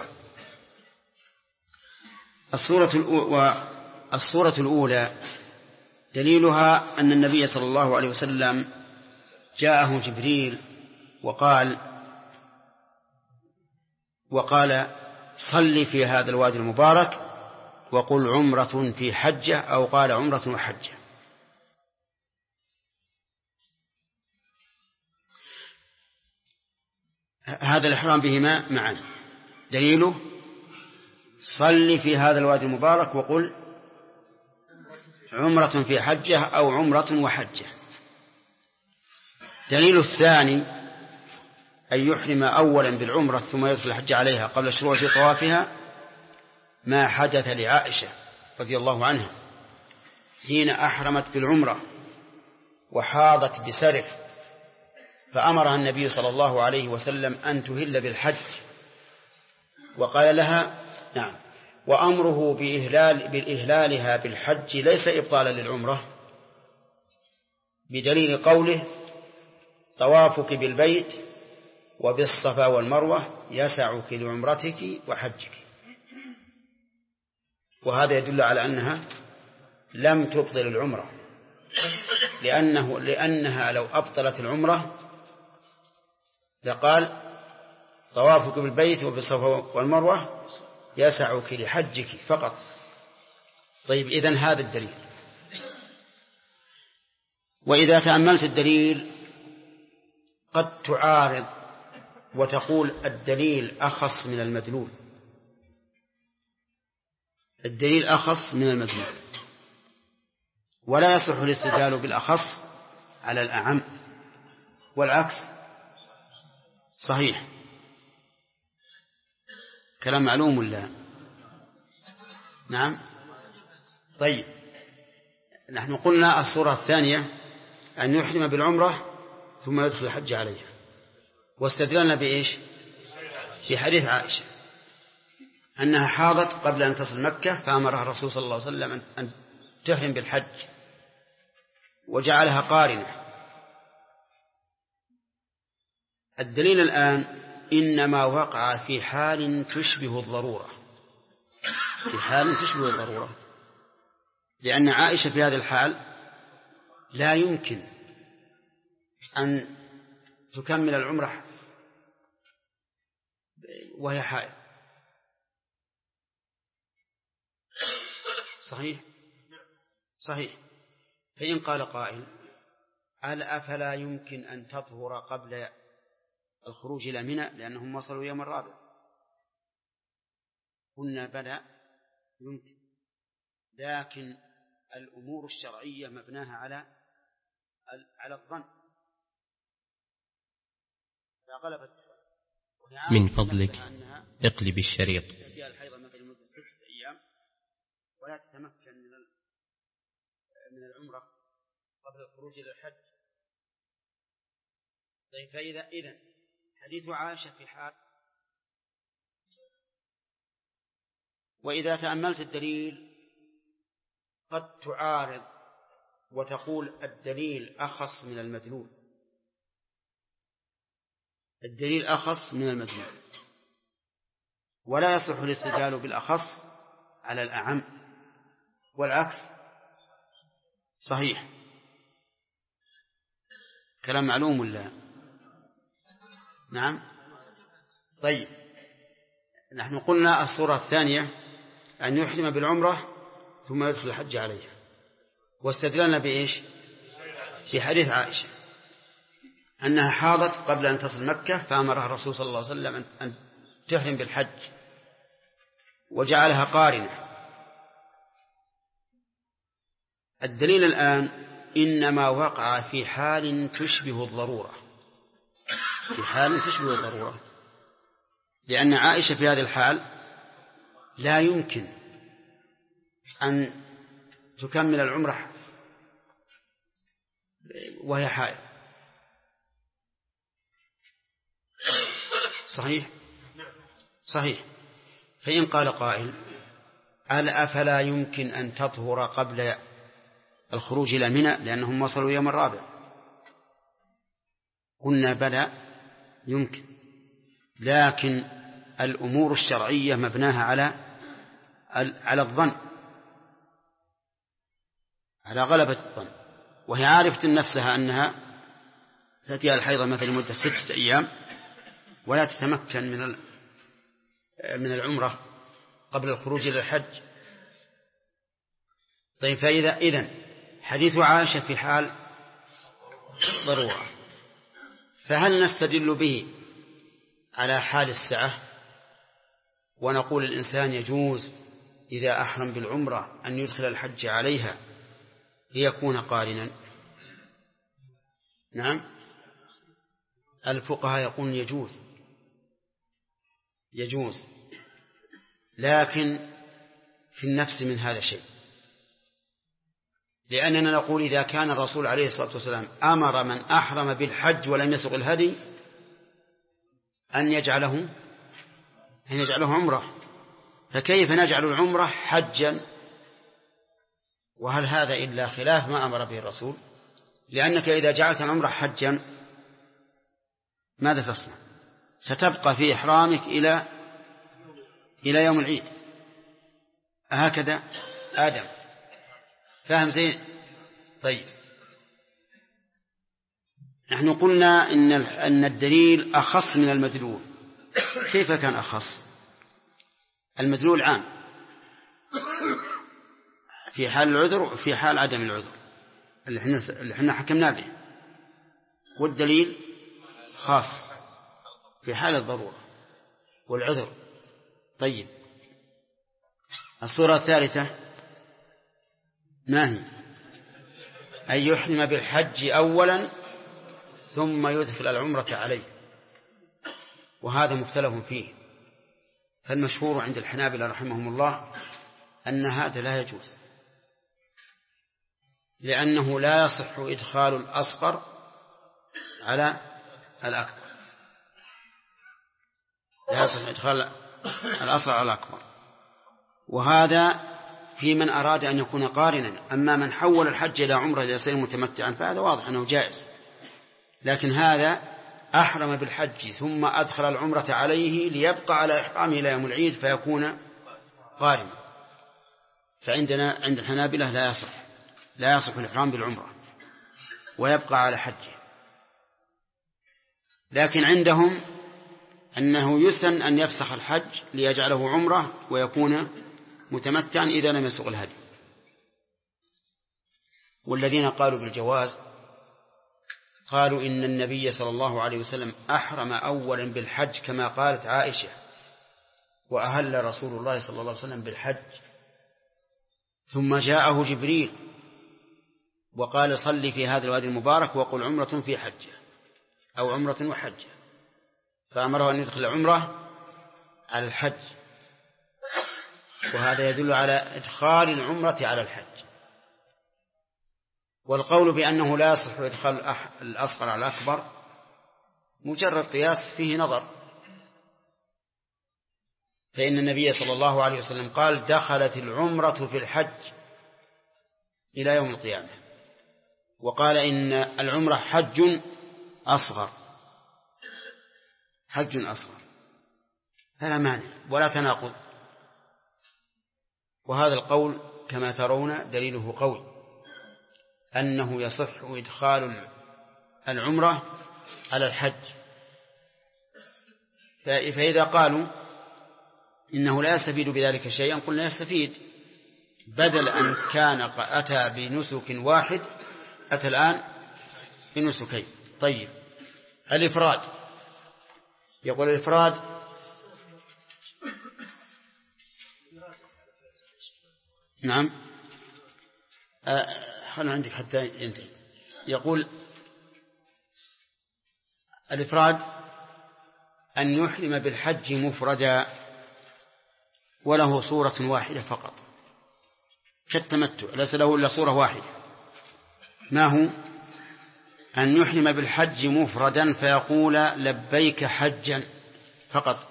الصورة الأولى دليلها أن النبي صلى الله عليه وسلم جاءه جبريل وقال صل في هذا الوادي المبارك وقل عمرة في حجة، أو قال عمرة وحجة. هذا الإحرام بهما معا دليله صل في هذا الوادي المبارك وقل عمرة في حجة أو عمرة وحجة. دليل الثاني أن يحرم أولا بالعمرة ثم يدخل الحج عليها قبل الشروع في طوافها ما حدث لعائشة رضي الله عنها حين أحرمت بالعمرة وحاضت بسرف، فأمرها النبي صلى الله عليه وسلم أن تهل بالحج، وقال لها نعم، وأمره بإهلالها بالحج ليس إبطالا للعمرة، بدليل قوله طوافك بالبيت وبالصفا والمروة يسعك لعمرتك وحجك. وهذا يدل على أنها لم تبطل العمرة، لأنها لو أبطلت العمرة لقال طوافك بالبيت وبالصفا والمروة يسعك لحجك فقط. طيب، إذن هذا الدليل. وإذا تأملت الدليل قد تعارض وتقول الدليل أخص من المدلول، الدليل أخص من المدلول، ولا يصح الاستدلال بالأخص على الأعم، والعكس صحيح. كلام معلوم ولا؟ نعم. طيب، نحن قلنا الصورة الثانية أن يحرم بالعمرة ثم يدخل الحج عليها، واستدللنا بإيش؟ في حديث عائشة أنها حاضت قبل أن تصل مكة فأمرها الرسول صلى الله عليه وسلم أن تحرم بالحج وجعلها قارنة. الدليل الآن إنما وقع في حال تشبه الضرورة، في حال تشبه الضرورة، لأن عائشة في هذا الحال لا يمكن أن تكمل العمرة وهي حائض. صحيح؟ صحيح. فإن قال قائل أفلا يمكن أن تطهر قبل الخروج إلى منى لأنهم وصلوا يوم الرابع؟ قلنا بلى يمكن، لكن الأمور الشرعية مبناها على الظن. من فضلك اقلب الشريط. الحيض مثل مدة 6 أيام ولا تتمكن من العمرة قبل الخروج إلى الحج. طيب، فإذا حديث عائشة في حال، وإذا تأملت الدليل قد تعارض وتقول الدليل أخص من المدلول، الدليل أخص من المدلول، ولا يصلح الاستدلال بالأخص على الأعم، والعكس صحيح. كلام معلوم ولا؟ نعم. طيب، نحن قلنا الصورة الثانية أن يحرم بالعمرة ثم يدخل الحج عليها، واستدللنا بإيش؟ في حديث عائشة أنها حاضت قبل أن تصل مكة فأمرها الرسول صلى الله عليه وسلم أن تحرم بالحج وجعلها قارنة. الدليل الآن إنما وقع في حال تشبه الضرورة، في حال تشبه الضرورة، لأن عائشة في هذا الحال لا يمكن أن تكمل العمرة وهي حائض. صحيح؟ صحيح. فإن قال قائل أفلا يمكن أن تطهر قبل الخروج إلى منى لأنهم وصلوا يوم الرابع؟ قلنا بلى يمكن، لكن الأمور الشرعية مبناها على الظن، على غلبة الظن. وهي عارفة نفسها أنها تأتي الحيض مثل مدة 6 أيام ولا تتمكن من العمرة قبل الخروج إلى الحج. طيب، إذن حديث عائشة في حال ضرورة، فهل نستدل به على حال السعة ونقول الإنسان يجوز إذا أحرم بالعمرة أن يدخل الحج عليها ليكون قارنا؟ نعم، الفقهاء يقولون يجوز، لكن في النفس من هذا شيء، لأننا نقول إذا كان الرسول عليه الصلاة والسلام أمر من أحرم بالحج ولم يسق الهدي أن يجعله عمرة، فكيف نجعل العمرة حجا؟ وهل هذا إلا خلاف ما أمر به الرسول؟ لأنك إذا جعلت العمرة حجا ماذا تصنع؟ ستبقى في إحرامك إلى يوم العيد. هكذا آدم فاهم زين؟ طيب، نحن قلنا أن الدليل أخص من المدلول. كيف كان أخص؟ المدلول عام في حال العذر وفي حال عدم العذر اللي احنا حكمنا به، والدليل خاص في حال الضرورة والعذر. طيب، الصورة الثالثة ما هي؟ أن يحرم بالحج أولا ثم يدخل العمرة عليه، وهذا مختلف فيه. فالمشهور عند الحنابلة رحمهم الله أن هذا لا يجوز، لأنه لا يصح إدخال الأصغر على الأكبر، لا يصح إدخال الأصغر على الأكبر، وهذا في من أراد أن يكون قارنا. أما من حول الحج إلى عمرة ليصير متمتعا فهذا واضح أنه جائز، لكن هذا أحرم بالحج ثم أدخل العمرة عليه ليبقى على إحرامه إلى يوم العيد فيكون قارنا. فعندنا عند الحنابلة لا يصح الإحرام بالعمرة ويبقى على حجه، لكن عندهم أنه يسن أن يفسخ الحج ليجعله عمرة ويكون متمتعا إذا لم يسوق الهدي. والذين قالوا بالجواز قالوا إن النبي صلى الله عليه وسلم أحرم أولا بالحج كما قالت عائشة، وأهل رسول الله صلى الله عليه وسلم بالحج، ثم جاءه جبريل وقال صل في هذا الوادي المبارك وقل عمرة في حجة أو عمرة وحجة، فأمره أن يدخل العمرة على الحج، وهذا يدل على إدخال العمرة على الحج. والقول بأنه لا يصح إدخال الأصغر على الأكبر مجرد قياس فيه نظر، فإن النبي صلى الله عليه وسلم قال دخلت العمرة في الحج إلى يوم القيامة، وقال إن العمرة حج أصغر، حج أصغر، فلا مانع ولا تناقض. وهذا القول كما ترون دليله قوي أنه يصح إدخال العمرة على الحج. فإذا قالوا إنه لا يستفيد بذلك شيئا قلنا يستفيد، بدل أن كان أتى بنسك واحد أتى الآن بنسكين. طيب الإفراد، يقول الإفراد نعم خلنا عندك حتى ينتهي. يقول الإفراد أن يحرم بالحج مفردا وله صورة واحدة فقط كالتمتع، ليس له إلا صورة واحدة. ما هو؟ أن يحرم بالحج مفردا فيقول لبيك حجا فقط.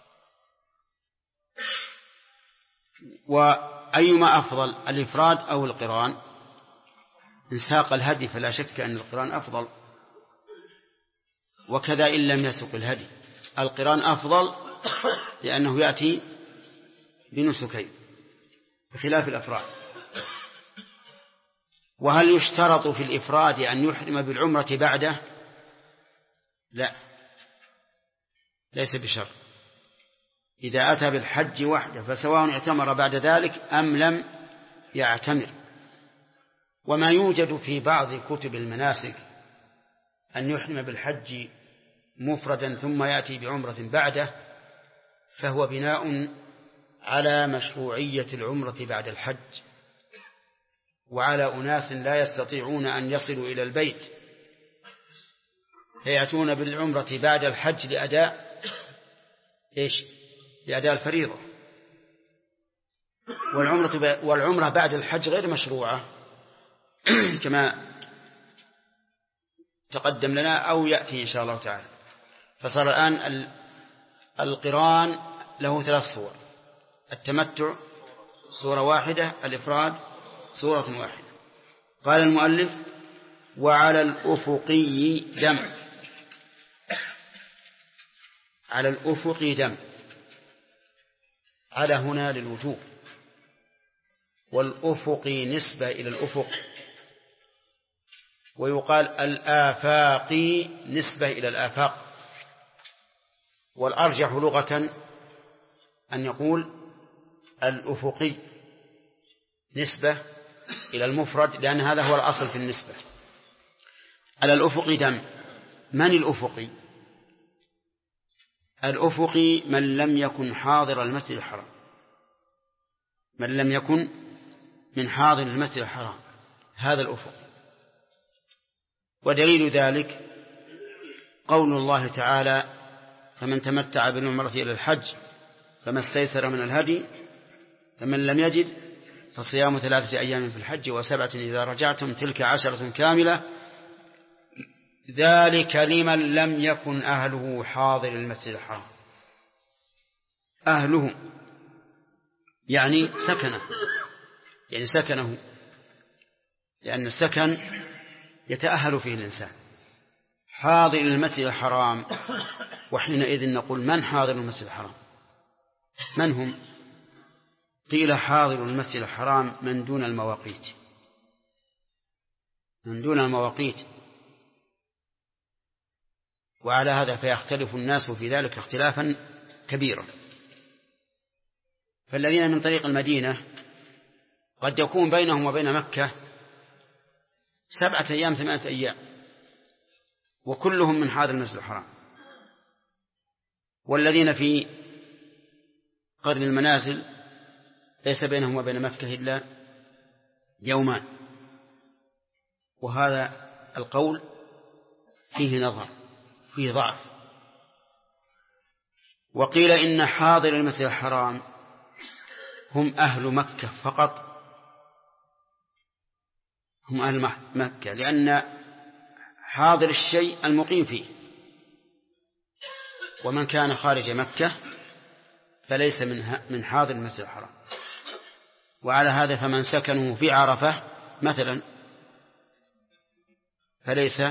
وأيما أفضل الإفراد أو القران؟ إن ساق الهدي فلا شك أن القران أفضل، وكذا إن لم يسق الهدي القران أفضل لأنه يأتي بنسكين بخلاف الأفراد. وهل يشترط في الإفراد أن يحرم بالعمرة بعده؟ لا، ليس بشرط. إذا أتى بالحج وحده فسواء اعتمر بعد ذلك أم لم يعتمر. وما يوجد في بعض كتب المناسك أن يحرم بالحج مفردا ثم يأتي بعمرة بعده، فهو بناء على مشروعية العمرة بعد الحج، وعلى أناس لا يستطيعون أن يصلوا إلى البيت فيأتون بالعمرة بعد الحج لأداء لأداء الفريضة. والعمرة بعد الحج غير مشروعة كما تقدم لنا أو يأتي إن شاء الله تعالى. فصار الآن القران له 3 صور: التمتع صورة واحدة، الإفراد صورة واحدة. قال المؤلف: وعلى الأفقي دم. على الأفق دم، على هنا للوجوب، والأفق نسبة إلى الأفق، ويقال الآفاقي نسبة إلى الآفاق. والأرجح لغة أن يقول الأفقي نسبة إلى المفرد، لأن هذا هو الأصل في النسبة. على الأفق دم. من الأفقي؟ الأفقي من لم يكن حاضر المسجد الحرام، من لم يكن من حاضر المسجد الحرام، هذا الأفق. ودليل ذلك قول الله تعالى: فمن تمتع بالعمرة إلى الحج فما استيسر من الهدي، فمن لم يجد فصيام 3 أيام في الحج و7 إذا رجعتم تلك 10 كاملة، ذلك لمن لم يكن أهله حاضر المسجد الحرام. أهله يعني سكنه، لأن السكن يتأهل فيه الإنسان. حاضر المسجد الحرام، وحينئذ نقول: من حاضر المسجد الحرام؟ من هم؟ قيل: حاضر المسجد الحرام من دون المواقيت، وعلى هذا فيختلف الناس في ذلك اختلافا كبيرا. فالذين من طريق المدينة قد يكون بينهم وبين مكة 7 أيام 8 أيام، وكلهم من حاضر المسجد الحرام. والذين في قرن المنازل ليس بينهم وبين مكة إلا 2 يوم، وهذا القول فيه نظر، فيه ضعف. وقيل إن حاضر المسجد الحرام هم أهل مكة فقط، هم أهل مكة، لأن حاضر الشيء المقيم فيه، ومن كان خارج مكة فليس من حاضر المسجد الحرام. وعلى هذا فمن سكنه في عرفة مثلا فليس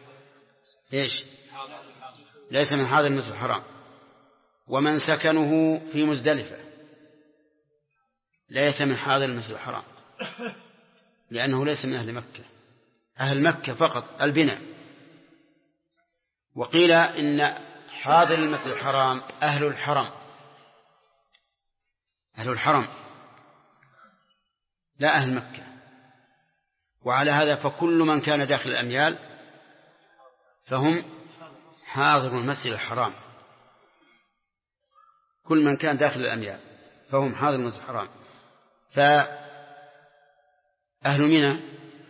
ليس من حاضر المسجد الحرام. ومن سكنه في مزدلفة ليس من حاضر المسجد الحرام، لأنه ليس من أهل مكة، أهل مكة فقط البناء. وقيل إن حاضر المسجد الحرام أهل الحرم لا أهل مكة. وعلى هذا فكل من كان داخل الأميال فهم حاضر المسجد الحرام، كل من كان داخل الأميال فهم حاضر المسجد الحرام. فأهل منى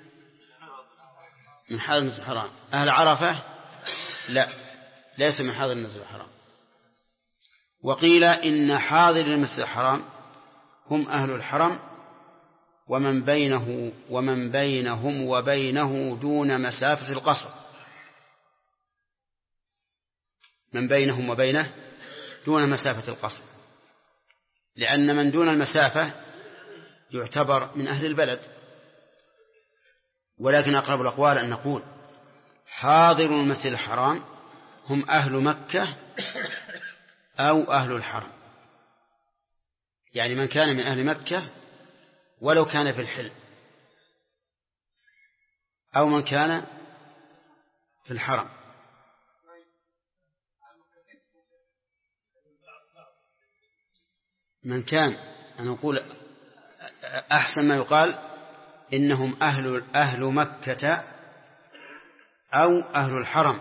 من حاضر المسجد الحرام، أهل عرفة لا، ليس من حاضر المسجد الحرام. وقيل إن حاضر المسجد الحرام هم أهل الحرم ومن بينهم وبينه دون مسافة القصر، من بينهم وبينه دون مسافة القصر، لأن من دون المسافة يعتبر من أهل البلد. ولكن أقرب الأقوال أن نقول حاضر المسجد الحرام هم أهل مكة أو أهل الحرم، يعني من كان من أهل مكة ولو كان في الحل، أو من كان في الحرم. من كان، أنا أقول أحسن ما يقال إنهم أهل مكة أو أهل الحرم.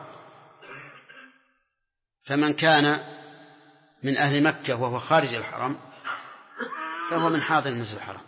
فمن كان من أهل مكة وهو خارج الحرم فهو من حاضر المسجد الحرام.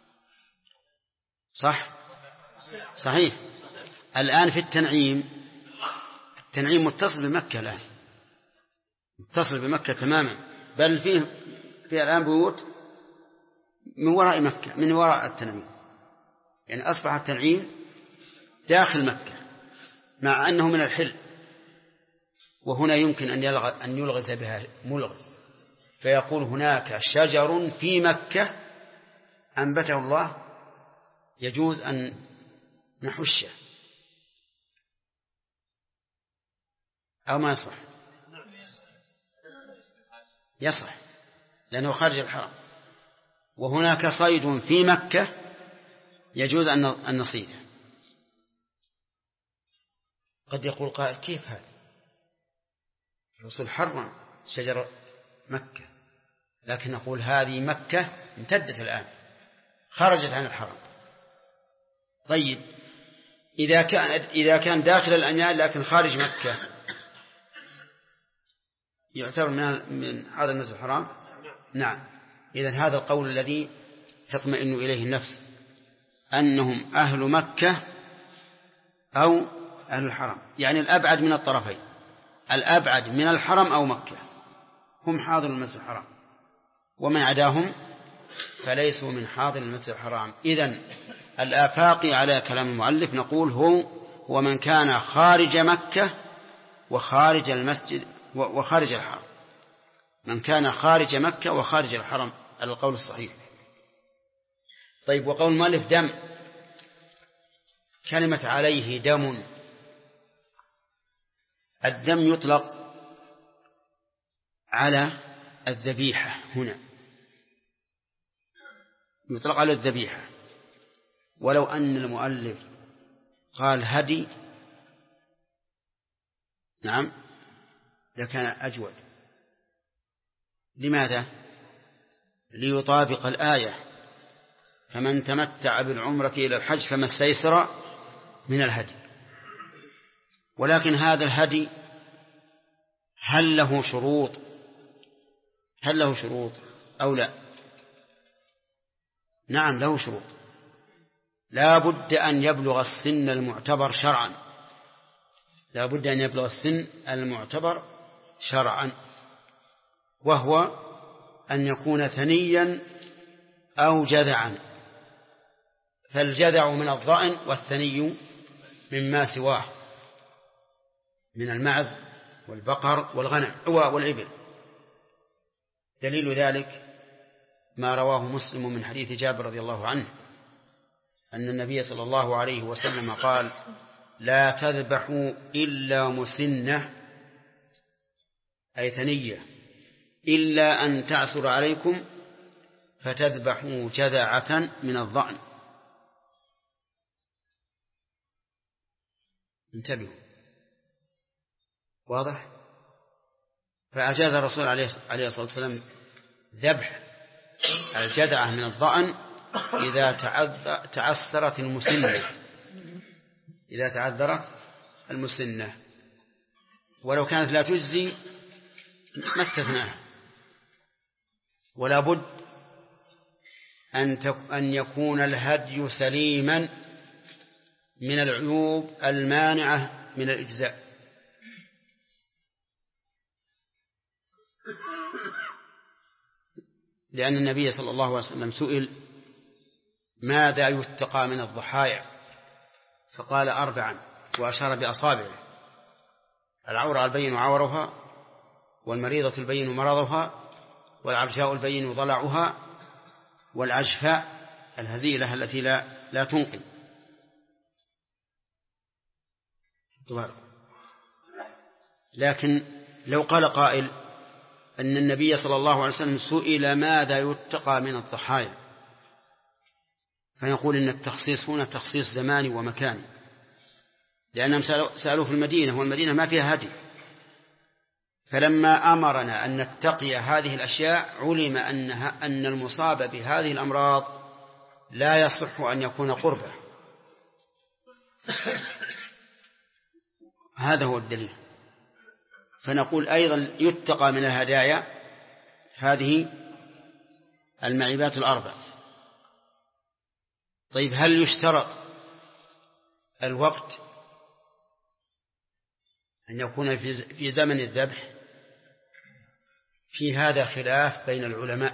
صحيح. الآن في التنعيم متصل بمكة، الآن متصل بمكة تماما، بل فيه الآن بيوت من وراء مكة، من وراء التنعيم، يعني أصبح التنعيم داخل مكة مع أنه من الحل. وهنا يمكن أن يلغز بها ملغز، فيقول هناك شجر في مكة أنبته الله يجوز أن نحشه، أو ما يصح لأنه خارج الحرم. وهناك صيد في مكة يجوز أن نصيده. قد يقول قائل: كيف هذا؟ الرسول حرم شجر مكة، لكن نقول هذه مكة امتدت الآن، خرجت عن الحرم. طيب، إذا كان داخل الأميال لكن خارج مكة يعتبر من هذا المسجد الحرام؟ نعم. إذن هذا القول الذي تطمئن إليه النفس، أنهم أهل مكة أو أهل الحرم، يعني الأبعد من الطرفين، الأبعد من الحرم أو مكة هم حاضر المسجد الحرام، ومن عداهم فليسوا من حاضر المسجد الحرام. إذن الآفاقي على كلام المؤلف نقول هو من كان خارج مكة وخارج المسجد وخارج الحرم، من كان خارج مكة وخارج الحرم على القول الصحيح. طيب، وقول المؤلف دم، كلمة عليه دم، الدم يطلق على الذبيحة، هنا يطلق على الذبيحة، ولو أن المؤلف قال هدي نعم لكان أجود. لماذا؟ ليطابق الآية: فمن تمتع بالعمرة إلى الحج فما استيسر من الهدي. ولكن هذا الهدي هل له شروط أو لا؟ نعم له شروط، لا بد أن يبلغ السن المعتبر شرعا، لا بد أن يبلغ السن المعتبر شرعا، وهو أن يكون ثنيا أو جذعا، فالجذع من الضأن والثني مما سواه من المعز والبقر والغنم والإبل. دليل ذلك ما رواه مسلم من حديث جابر رضي الله عنه أن النبي صلى الله عليه وسلم قال: لا تذبحوا إلا مسنة، أي ثنية، إلا أن تعسر عليكم فتذبحوا جذعة من الضأن. انتبهوا، واضح؟ فأجاز الرسول عليه الصلاة والسلام ذبح الجذعة من الضأن إذا تعثرت المسنة، إذا تعذرت المسنة، ولو كانت لا تجزي ما استثناها. ولا بد أن يكون الهدي سليما من العيوب المانعة من الإجزاء، لأن النبي صلى الله عليه وسلم سئل: ماذا يتقى من الضحايا؟ فقال: 4، وأشار بأصابعه: العورة البين عورها، والمريضة البين مرضها، والعرجاء البين ضلعها، والعجفاء الهزيلة التي لا تنقل. لكن لو قال قائل أن النبي صلى الله عليه وسلم سئل ماذا يتقى من الضحايا، فنقول إن التخصيص هنا تخصيص زماني ومكاني، لأنهم سألوا في المدينة، والمدينة ما فيها هدي، فلما أمرنا أن نتقي هذه الأشياء علم أن المصاب بهذه الأمراض لا يصح أن يكون قربة. هذا هو الدليل. فنقول أيضا يتقى من الهدايا هذه المعيبات الأربع. طيب، هل يشترط الوقت أن يكون في زمن الذبح؟ في هذا خلاف بين العلماء،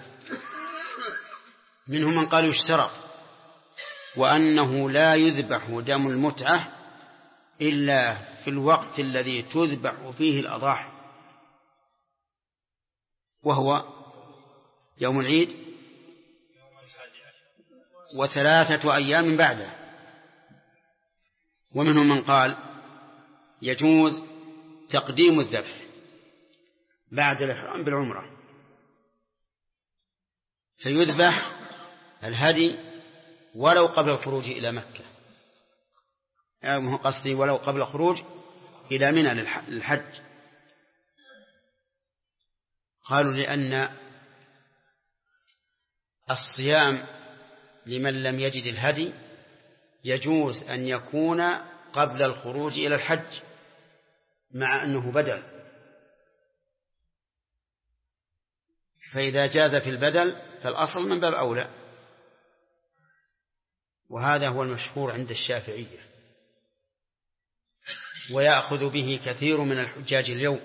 منهم من قال يشترط، وأنه لا يذبح دم المتعة إلا في الوقت الذي تذبح فيه الأضاحي، وهو يوم العيد و3 أيام بعده. ومنهم من قال يجوز تقديم الذبح بعد الإحرام بالعمرة، فيذبح الهدي ولو قبل الخروج إلى مكة، قصدي ولو قبل الخروج إلى منى للحج. قالوا لأن الصيام لمن لم يجد الهدي يجوز أن يكون قبل الخروج إلى الحج، مع أنه بدل، فإذا جاز في البدل فالأصل من باب أولى، وهذا هو المشهور عند الشافعية. ويأخذ به كثير من الحجاج اليوم،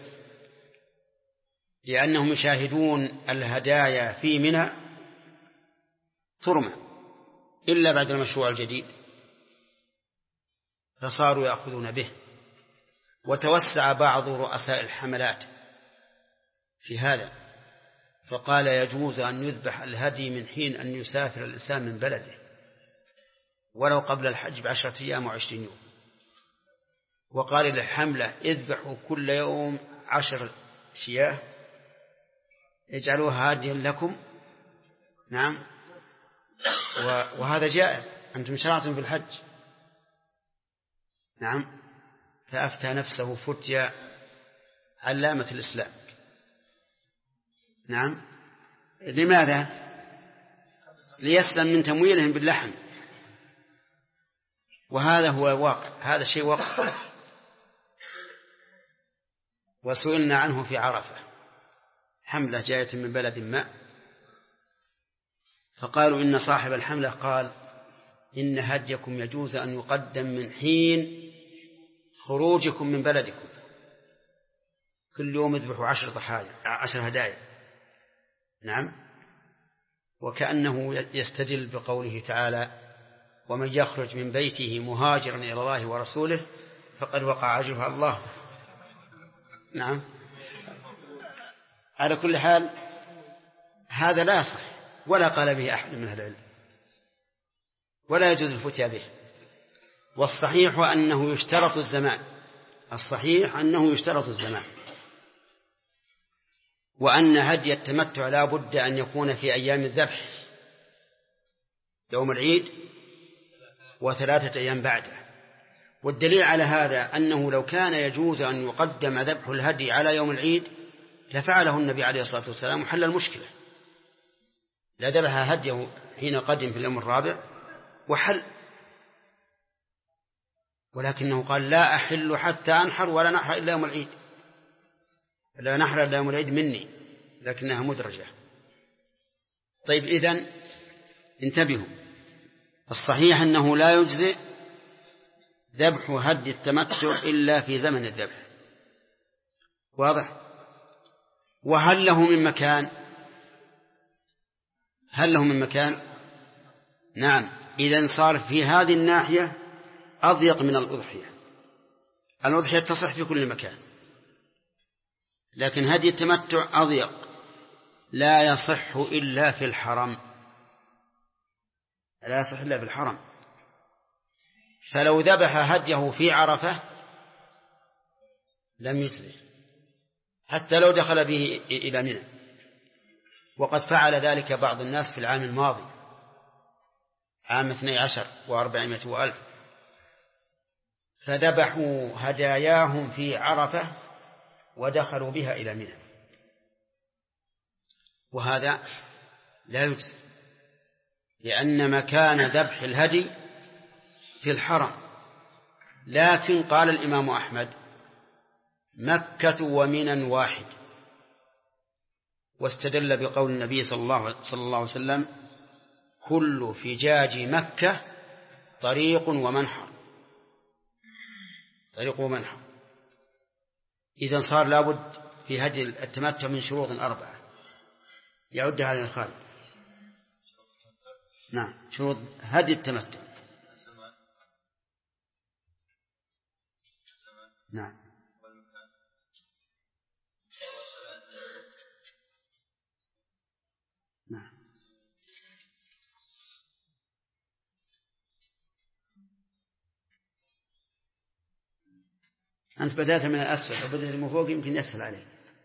لأنهم يشاهدون الهدايا في منى ترمى إلا بعد المشروع الجديد، فصاروا يأخذون به. وتوسع بعض رؤساء الحملات في هذا، فقال يجوز أن يذبح الهدي من حين أن يسافر الإنسان من بلده ولو قبل الحج ب10 أيام و20 يوم. وقال للحملة اذبحوا كل يوم 10 شياه اجعلوها هاديا لكم. نعم، وهذا جائز، أنتم شرعتم في الحج. نعم، فأفتى نفسه فتيا علامة الإسلام. نعم، لماذا؟ ليسلم من تمويلهم باللحم، وهذا هو الواقع، هذا الشيء واقع. وسئلنا عنه في عرفة، حملة جاية من بلد ما، فقالوا إن صاحب الحملة قال إن هديكم يجوز أن يقدم من حين خروجكم من بلدكم، كل يوم اذبحوا 10 هدايا. نعم، وكأنه يستدل بقوله تعالى ومن يخرج من بيته مهاجرا إلى الله ورسوله فقد وقع أجره على الله. نعم، على كل حال هذا لا يصح ولا قال به أحد من أهل العلم، ولا يجوز الفتيا به. والصحيح أنه يشترط الزمان، الصحيح أنه يشترط الزمان، وأن هدي التمتع لا بد أن يكون في أيام الذبح، يوم العيد و3 أيام بعده. والدليل على هذا أنه لو كان يجوز أن يقدم ذبح الهدي على يوم العيد لفعله النبي عليه الصلاة والسلام وحل المشكلة، لا ذبح هديه حين قدم في اليوم الرابع وحل. ولكنه قال لا أحل حتى أنحر ولا نحر إلا يوم العيد، لا نحر إلا يوم العيد مني، لكنها مدرجة. طيب، إذن انتبهوا، الصحيح أنه لا يجزئ ذبح هدي التمتع إلا في زمن الذبح، واضح؟ وهل له من مكان؟ هل له من مكان؟ نعم، إذن صار في هذه الناحية أضيق من الأضحية. الأضحية تصح في كل مكان، لكن هدي التمتع أضيق، لا يصح إلا في الحرم، لا يصح إلا في الحرم. فلو ذبح هديه في عرفة لم يجزه حتى لو دخل به إلى منى، وقد فعل ذلك بعض الناس في العام الماضي، عام 12 و400 وألف، فذبحوا هداياهم في عرفة ودخلوا بها إلى منى، وهذا لا يجزي، لأن مكان ذبح الهدي في الحرم. لكن قال الإمام أحمد مكة ومنى واحد، واستدل بقول النبي صلى الله عليه وسلم كل فجاج مكة طريق ومنحر، طريق ومنحر. إذن صار لابد في هدي التمتع من شروط 4 يعدها على الخالق. نعم، شروط هدي التمتع. نعم، نعم. أنت بدأت من الأسفل وبدأت من فوق، يمكن يسهل عليك.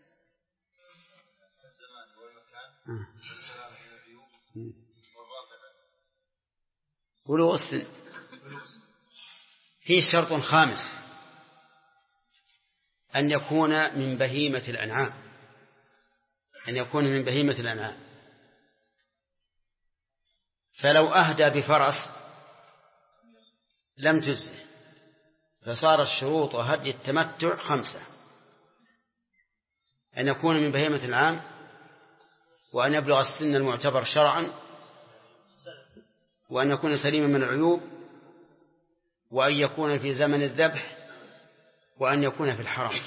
بلوغ السن. في شرط خامس، أن يكون من بهيمة الأنعام، أن يكون من بهيمة الأنعام. فلو أهدى بفرس لم تجزه، فصارت شروط هدي التمتع 5: أن يكون من بهيمة الأنعام، وأن يبلغ السن المعتبر شرعا، وأن يكون سليما من العيوب، وأن يكون في زمن الذبح، وأن يكون في الحرم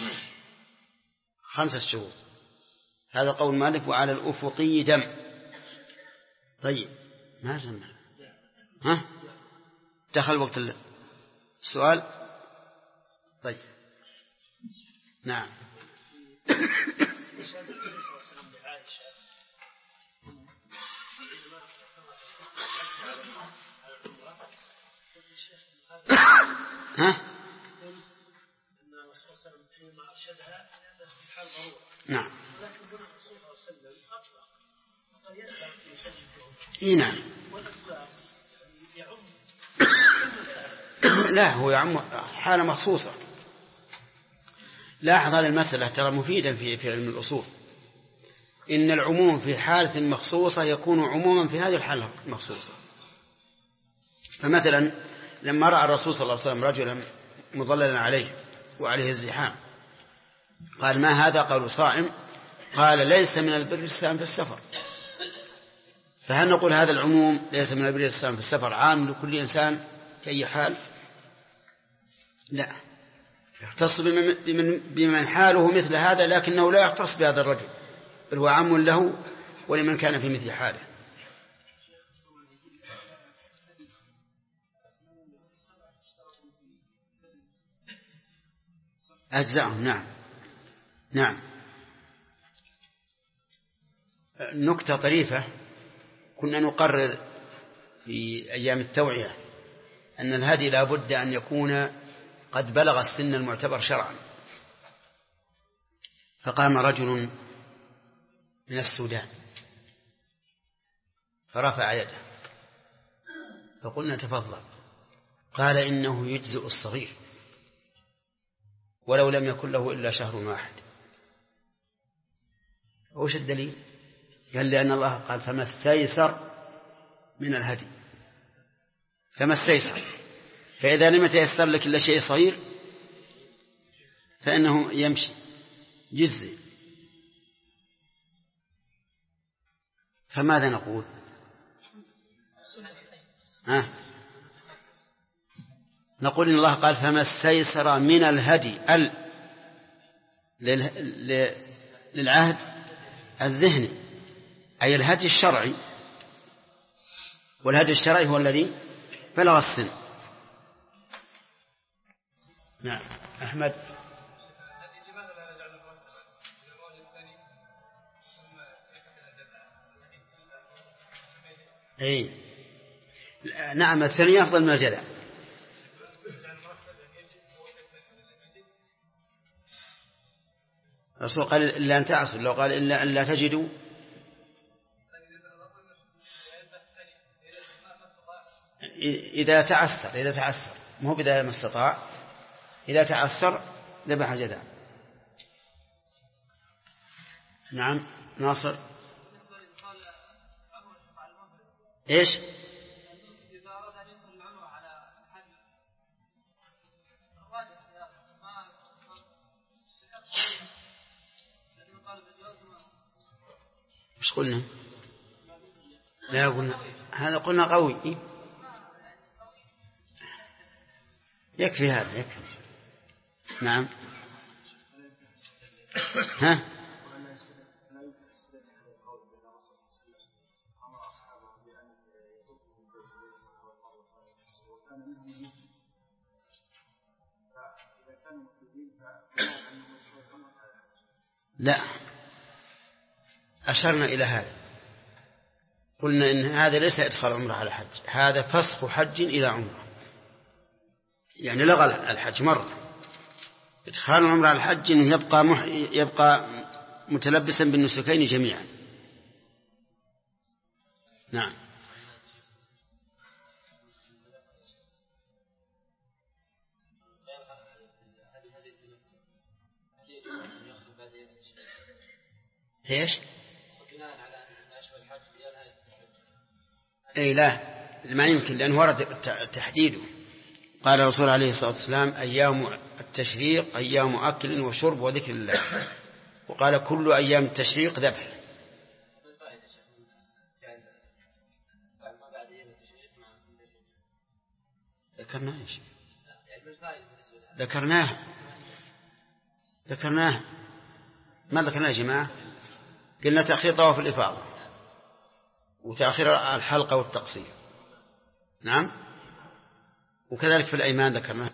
5 شروط. هذا قول مالك. وعلى الأفقي دم. طيب ما جمع. ها دخل وقت السؤال. طيب نعم. ها نعم. نعم. لا هو يعم حالة مخصوصة. لاحظ هذه المسألة ترى مفيدا في علم الأصول. إن العموم في حالة مخصوصة يكون عموما في هذه الحالة المخصوصة. فمثلا لما رأى الرسول صلى الله عليه وسلم رجلا مظللا عليه وعليه الزحام قال ما هذا؟ قالوا صائم. قال ليس من البر الصيام في السفر. فهل نقول هذا العموم ليس من البر الصيام في السفر عام لكل إنسان في أي حال؟ لا، يختص بمن حاله مثل هذا، لكنه لا يختص بهذا الرجل، بل هو عام له ولمن كان في مثل حاله. أجزاءهم. نعم نعم. نكتة طريفة كنا نقرر في أيام التوعية أن الهدي لا بد أن يكون قد بلغ السن المعتبر شرعا. فقام رجل من السودان فرفع يده فقلنا تفضل. قال إنه يجزئ الصغير ولو لم يكن له إلا شهر واحد. وش الدليل؟ قال لأن الله قال فما استيسر من الهدي. فما استيسر، فإذا لم يتيسر لك إلا شيء صغير فإنه يمشي جزء. فماذا نقول؟ نقول إن الله قال فما استيسر من الهدي للعهد الذهني، أي الهدي الشرعي، والهدي الشرعي هو الذي بلغ السن. نعم. أحمد. أي نعم، الثانية أفضل من الجدع. الرسول قال إلا أن تعصوا، لو قال إلا أن لا تجدوا. إذا تعسر مو بداية ما استطاع. إذا تعسر ذبح جدع. نعم. ناصر. إيش؟ مش قلنا؟ لا قلنا هذا، قلنا قوي. يكفي هذا يكفي. نعم. ها لا، أشرنا إلى هذا، قلنا إن هذا ليس إدخال عمره على حج، هذا فسخ حج إلى عمره، يعني لغى الحج مرة. إدخال العمره على الحج إنه يبقى متلبسا بالنسكين جميعا. نعم. ايش؟ اي لا، ما يمكن، لأنه ورد تحديده. قال الرسول عليه الصلاة والسلام أيام التشريق أيام أكل وشرب وذكر الله، وقال كل أيام التشريق ذبح. ذكرناه. ذكرناه، ما ذكرناه يا جماعة؟ قلنا تأخير طواف الإفاضة وتأخير الحلقة والتقصير. نعم، وكذلك في الأيمان ذكرناه.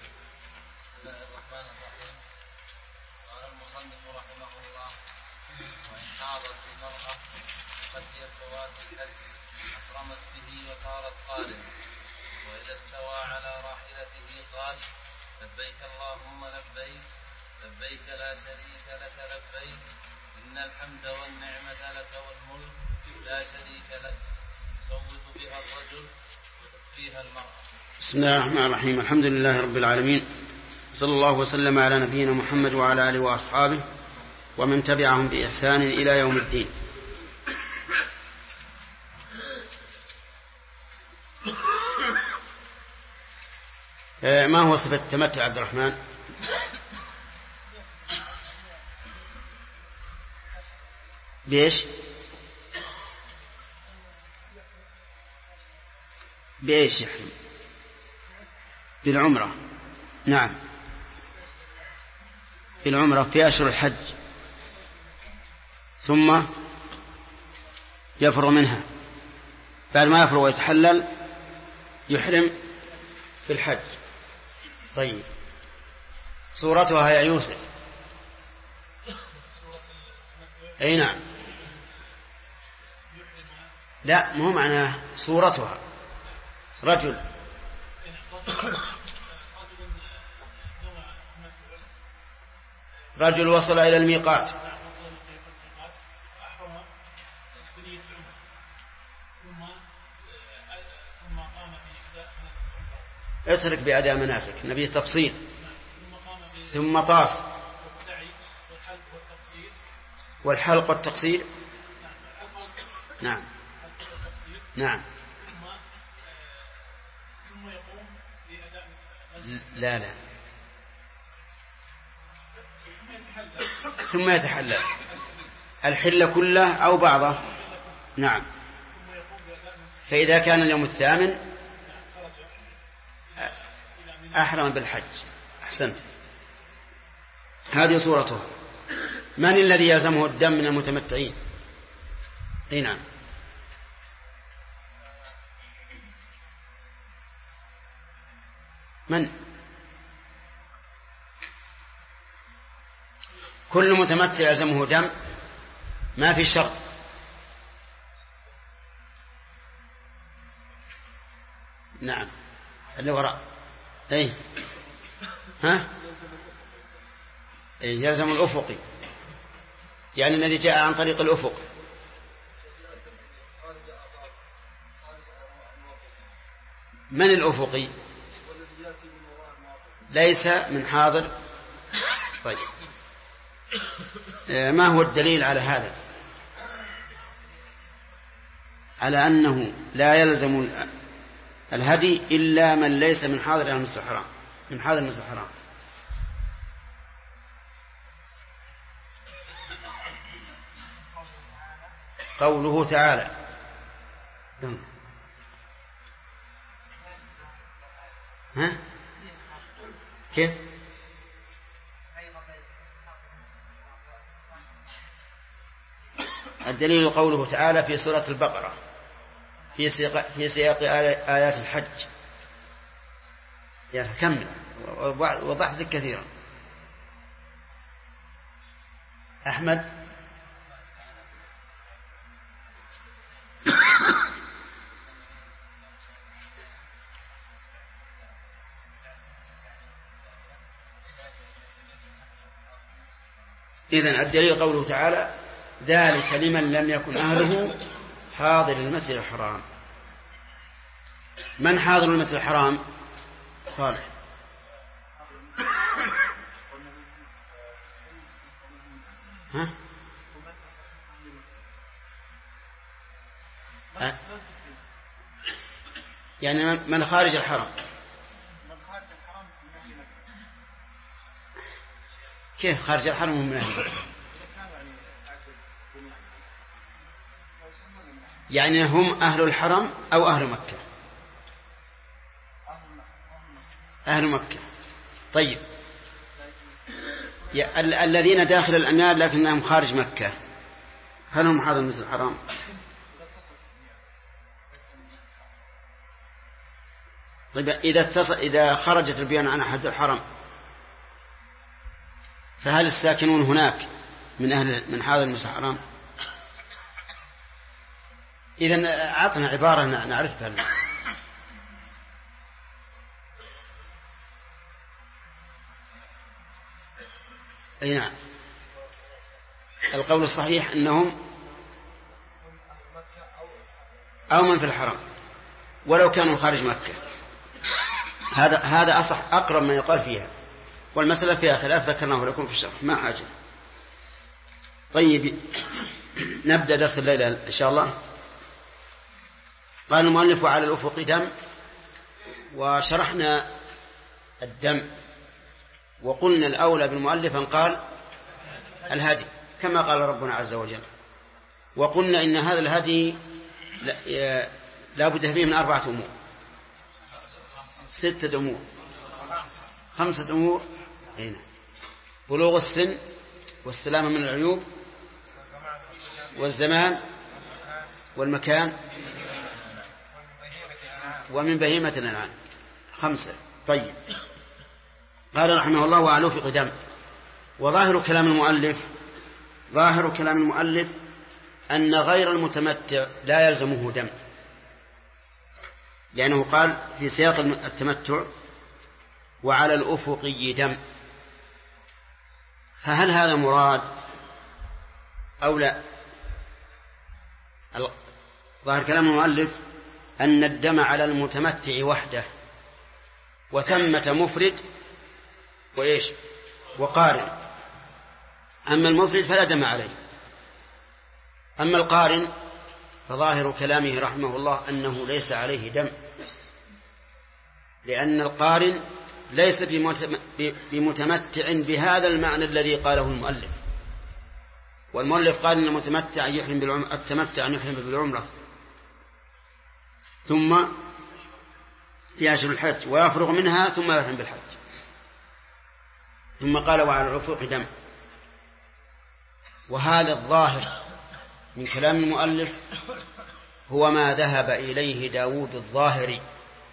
وإذا استوى على راحلته قال لبيك اللهم لبيك لبيك لا شريك لك لبيك إن الحمد والنعمة لك والملك لا شريك لك يصوت بها الرجل وتكفيها المرأة. بسم الله الرحمن الرحيم. الحمد لله رب العالمين، صلى الله وسلم على نبينا محمد وعلى آله وأصحابه ومن تبعهم بإحسان إلى يوم الدين. ما هو صفة التمتع عبد الرحمن؟ بإيش؟ بإيش يحرم؟ بالعمرة. نعم، بالعمرة في أشهر الحج، ثم يفرغ منها، بعد ما يفرغ ويتحلل يحرم في الحج. طيب، صورتها يا يوسف؟ أي نعم، لا مو معناه صورتها. رجل وصل إلى الميقات اترك بأداء مناسك، نبي تفصيل. ثم طاف والحلق والتقصير. نعم نعم. لا ثم يتحلل الحل كله أو بعضه. نعم، فإذا كان اليوم الثامن أحرم بالحج. أحسنت، هذه صورته. من الذي يلزمه الدم من المتمتعين؟ نعم، من؟ كل متمتع يلزمه دم، ما في شرط. نعم، اللي وراء. أي ها؟ أي يلزم الأفقي، يعني الذي جاء عن طريق الأفق. من الأفقي؟ ليس من حاضر. طيب، ما هو الدليل على هذا؟ على أنه لا يلزم الهدي إلا من ليس من حاضر المسجد الحرام، من حاضر المسجد الحرام. قوله تعالى ها؟ كيف؟ الدليل قوله تعالى في سورة البقرة في سياق آيات الحج. يا كمل، وضحت لك كثيرا. أحمد. إذن الدليل قوله تعالى ذلك لمن لم يكن أهله حاضر المسجد الحرام. من حاضر المسجد الحرام؟ صالح. ها؟ يعني من خارج الحرم. كيف خارج الحرم هم من أهل؟ يعني هم أهل الحرم أو أهل مكة؟ أهل مكة. طيب، الذين داخل الأميال لكنهم خارج مكة هل هم حاضر مثل الحرام؟ طيب إذا خرجت البيان عن أحد الحرم فهل الساكنون هناك من حاضر مثل الحرام؟ إذن أعطنا عبارة نعرفها. أي نعم، القول الصحيح أنهم أو من في الحرم ولو كانوا خارج مكة. هذا أصح أقرب ما يقال فيها، والمسألة فيها خلاف ذكرناه لكم في الشرح ما حاجة. طيب نبدأ درس الليلة إن شاء الله. قال المؤلف على الأفق دم، وشرحنا الدم وقلنا الأولى بالمؤلف أن قال الهدي كما قال ربنا عز وجل، وقلنا إن هذا الهدي لا بد فيه من 4 أمور، 6 أمور، 5 أمور، هنا بلوغ السن والسلامة من العيوب والزمان والمكان ومن بهيمة الأنعام، 5. طيب قال رحمه الله وعلى الأفق دم. وظاهر كلام المؤلف أن غير المتمتع لا يلزمه دم، لأنه قال في سياق التمتع وعلى الأفق دم، فهل هذا مراد أو لا؟ ظاهر كلام المؤلف أن الدم على المتمتع وحده، وثمة مفرد وإيش وقارن، أما المفرد فلا دم عليه. أما القارن فظاهر كلامه رحمه الله أنه ليس عليه دم، لأن القارن ليس بمتمتع بهذا المعنى الذي قاله المؤلف. والمؤلف قال أن المتمتع يحرم بالعمرة، التمتع أن يحرم بالعمرة ثم في أشهر الحج ويفرغ منها ثم يحرم بالحج، ثم قال وعلى الأفق دم. وهذا الظاهر من كلام المؤلف هو ما ذهب إليه داود الظاهري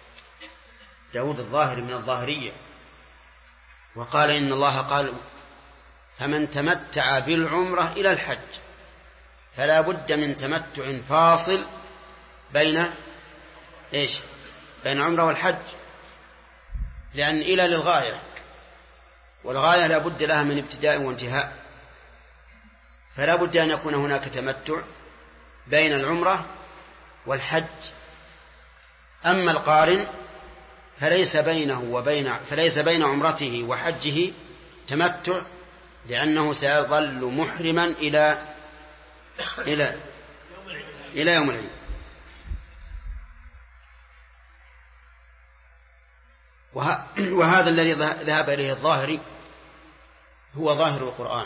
من الظاهرية، وقال إن الله قال فمن تمتع بالعمرة إلى الحج فلا بد من تمتع فاصل بين عمرة والحج، لأن إلى للغاية، والغاية لا بد لها من ابتداء وانتهاء، فلا بد أن يكون هناك تمتع بين العمرة والحج. أما القارن فليس بين عمرته وحجه تمتع، لأنه سيظل محرما إلى يوم العيد. وهذا الذي ذهب إليه الظاهري هو ظاهر القرآن،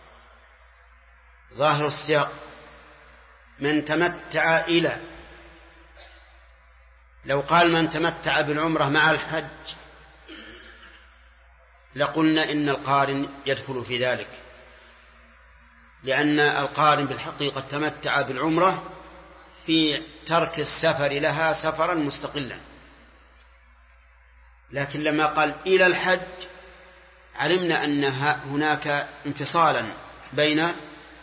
ظاهر السياق من تمتع إلى. لو قال من تمتع بالعمرة مع الحج لقلنا إن القارن يدخل في ذلك، لأن القارن بالحقيقة تمتع بالعمرة في ترك السفر لها سفرا مستقلا، لكن لما قال إلى الحج علمنا أن هناك انفصالا بين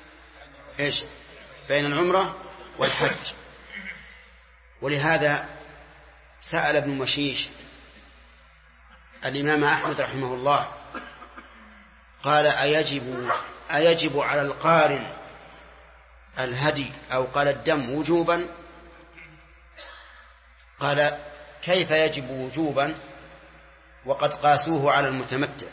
العمرة والحج. ولهذا سأل ابن مشيش الإمام أحمد رحمه الله قال أيجب على القارن الهدي أو قال الدم وجوبا؟ قال كيف يجب وجوبا وقد قاسوه على المتمتع،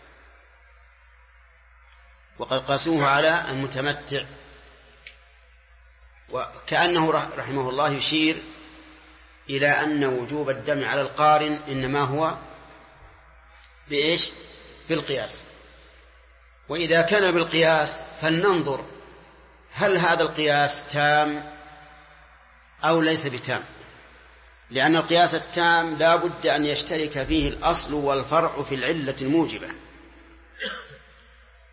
وكأنه رحمه الله يشير إلى أن وجوب الدم على القارن إنما هو بالقياس. وإذا كان بالقياس فلننظر هل هذا القياس تام أو ليس بتام، لأن القياس التام لا بد أن يشترك فيه الأصل والفرع في العلة الموجبة،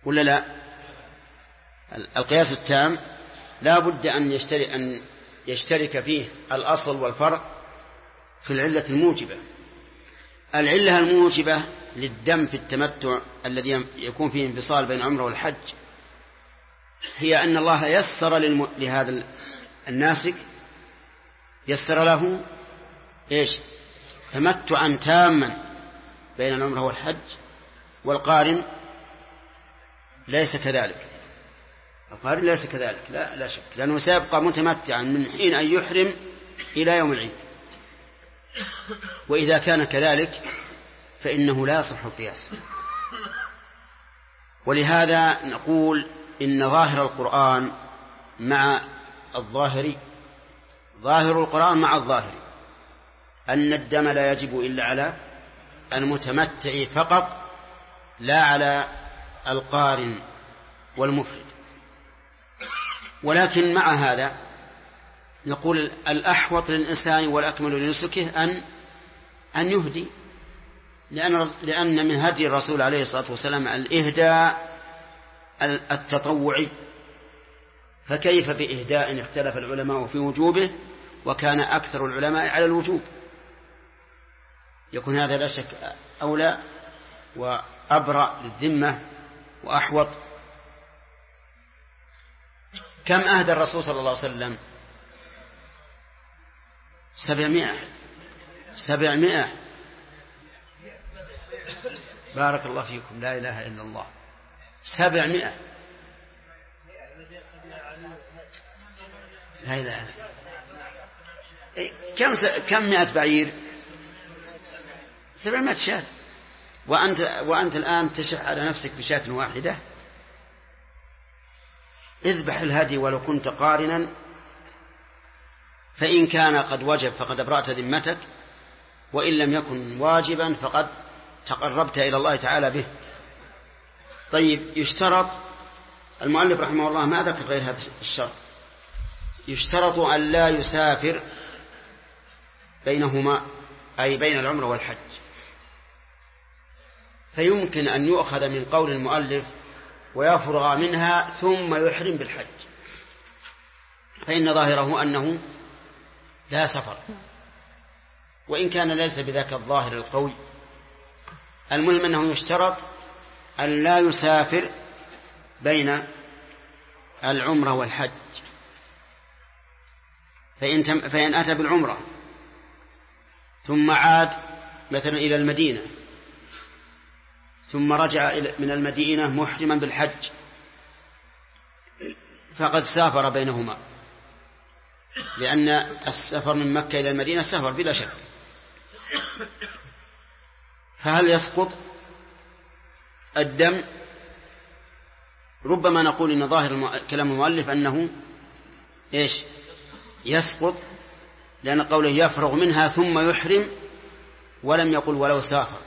ولا لا؟ القياس التام لا بد أن يشترك فيه الأصل والفرع في العلة الموجبة. العلة الموجبة للدم في التمتع الذي يكون فيه انفصال بين العمرة والحج هي أن الله يسر لهذا الناسك، يسر له إيش؟ تمتعا تاما بين العمرة والحج. والقارن ليس كذلك، القارن ليس كذلك لا شك، لأنه سيبقى متمتعا من حين أن يحرم إلى يوم العيد. وإذا كان كذلك فإنه لا يصح القياس. ولهذا نقول إن ظاهر القرآن مع الظاهري، ظاهر القرآن مع الظاهري، أن الدم لا يجب إلا على المتمتع فقط لا على القارن والمفرد. ولكن مع هذا نقول الأحوط للإنسان والأكمل لنسكه أن يهدي، لأن من هدي الرسول عليه الصلاة والسلام الإهداء التطوعي، فكيف بإهداء اختلف العلماء في وجوبه وكان أكثر العلماء على الوجوب؟ يكون هذا لا شك أولى وأبرأ للذمة وأحوط. كم أهدى الرسول صلى الله عليه وسلم؟ 700. بارك الله فيكم، لا إله إلا الله. 700. لا إله. كم 100 بعير؟ 700 شاة. وأنت الآن تشح على نفسك بشاة واحدة. اذبح الهدي ولو كنت قارنا، فإن كان قد وجب فقد أبرأت ذمتك، وإن لم يكن واجبا فقد تقربت إلى الله تعالى به. طيب، يشترط، المؤلف رحمه الله ما ذكر غير هذا الشرط، يشترط أن لا يسافر بينهما، أي بين العمرة والحج. فيمكن أن يؤخذ من قول المؤلف ويفرغ منها ثم يحرم بالحج، فإن ظاهره أنه لا سفر، وإن كان ليس بذاك الظاهر القوي. المهم أنه يشترط أن لا يسافر بين العمرة والحج. فإن أتى بالعمرة ثم عاد مثلا إلى المدينة ثم رجع من المدينة محرما بالحج فقد سافر بينهما، لأن السفر من مكة إلى المدينة سفر بلا شك. فهل يسقط الدم؟ ربما نقول إن ظاهر كلام المؤلف أنه إيش؟ يسقط، لأن قوله يفرغ منها ثم يحرم ولم يقل ولو سافر.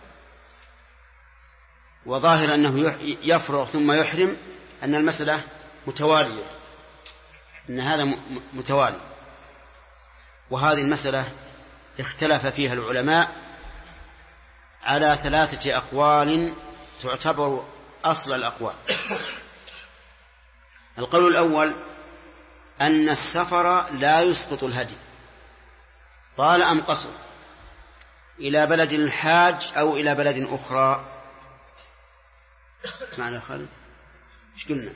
وظاهر أنه يفرغ ثم يحرم أن المسألة متوالية، أن هذا متوالي. وهذه المسألة اختلف فيها العلماء على 3 أقوال تعتبر أصل الأقوال. القول الأول أن السفر لا يسقط الهدي طال أم قصر، إلى بلد الحاج أو إلى بلد أخرى. معنى خالد إيش قلنا؟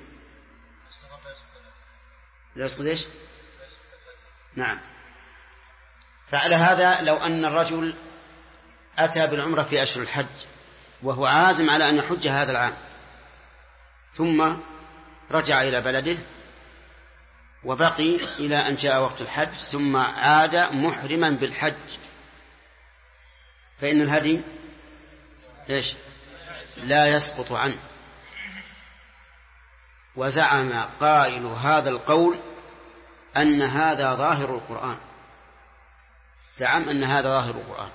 لا يسقط إيش؟ نعم. فعلى هذا لو أن الرجل أتى بالعمرة في أشهر الحج وهو عازم على أن يحج هذا العام، ثم رجع إلى بلده وبقي إلى أن جاء وقت الحج ثم عاد محرما بالحج، فإن الهدي إيش؟ لا يسقط عنه. وزعم قائل هذا القول أن هذا ظاهر القرآن، زعم أن هذا ظاهر القرآن.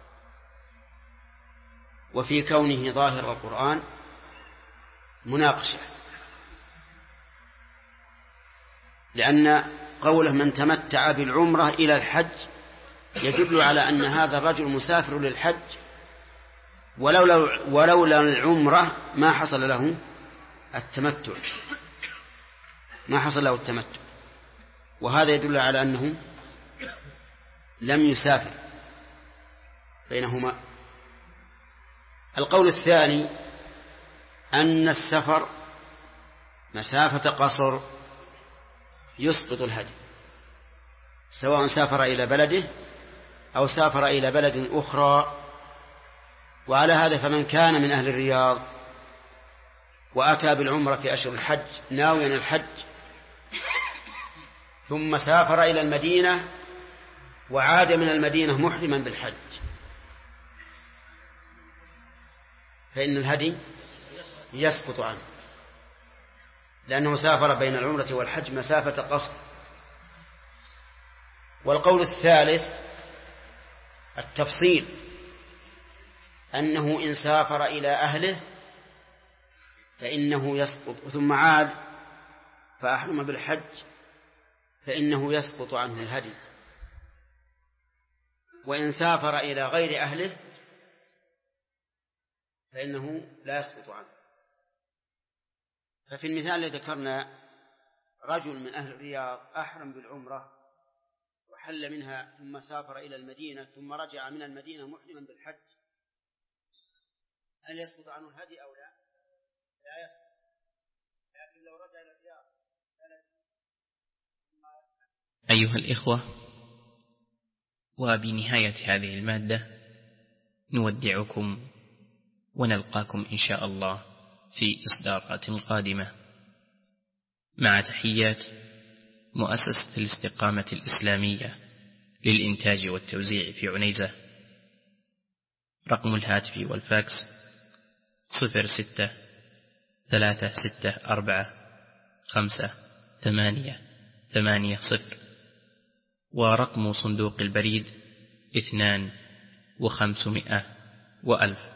وفي كونه ظاهر القرآن مناقشة، لأن قوله من تمتع بالعمرة إلى الحج يدل على أن هذا الرجل مسافر للحج، ولولا العمرة ما حصل له التمتع، ما حصل له التمتع، وهذا يدل على أنه لم يسافر بينهما. القول الثاني أن السفر مسافة قصر يسقط الهدي، سواء سافر إلى بلده أو سافر إلى بلد أخرى. وعلى هذا فمن كان من أهل الرياض وأتى بالعمرة في أشهر الحج ناويا الحج ثم سافر إلى المدينة وعاد من المدينة محرما بالحج، فإن الهدي يسقط عنه، لأنه سافر بين العمرة والحج مسافة قصر. والقول الثالث التفصيل، أنه إن سافر إلى أهله فإنه يسقط، ثم عاد فأحرم بالحج فإنه يسقط عنه الهدي، وإن سافر إلى غير أهله فإنه لا يسقط عنه. ففي المثال الذي ذكرنا رجل من أهل الرياض أحرم بالعمرة وحل منها ثم سافر إلى المدينة ثم رجع من المدينة محرما بالحج، هل يسقط عنه الهدي أو لا؟ لا يسقط، لكن لو رجع إلى الرياض. أيها الإخوة، وبنهاية هذه المادة نودعكم ونلقاكم إن شاء الله في إصدارات قادمة، مع تحيات مؤسسة الاستقامة الإسلامية للإنتاج والتوزيع في عنيزة. رقم الهاتف والفاكس 06-364-5-8-8-0، ورقم صندوق البريد 2 و500 و1000.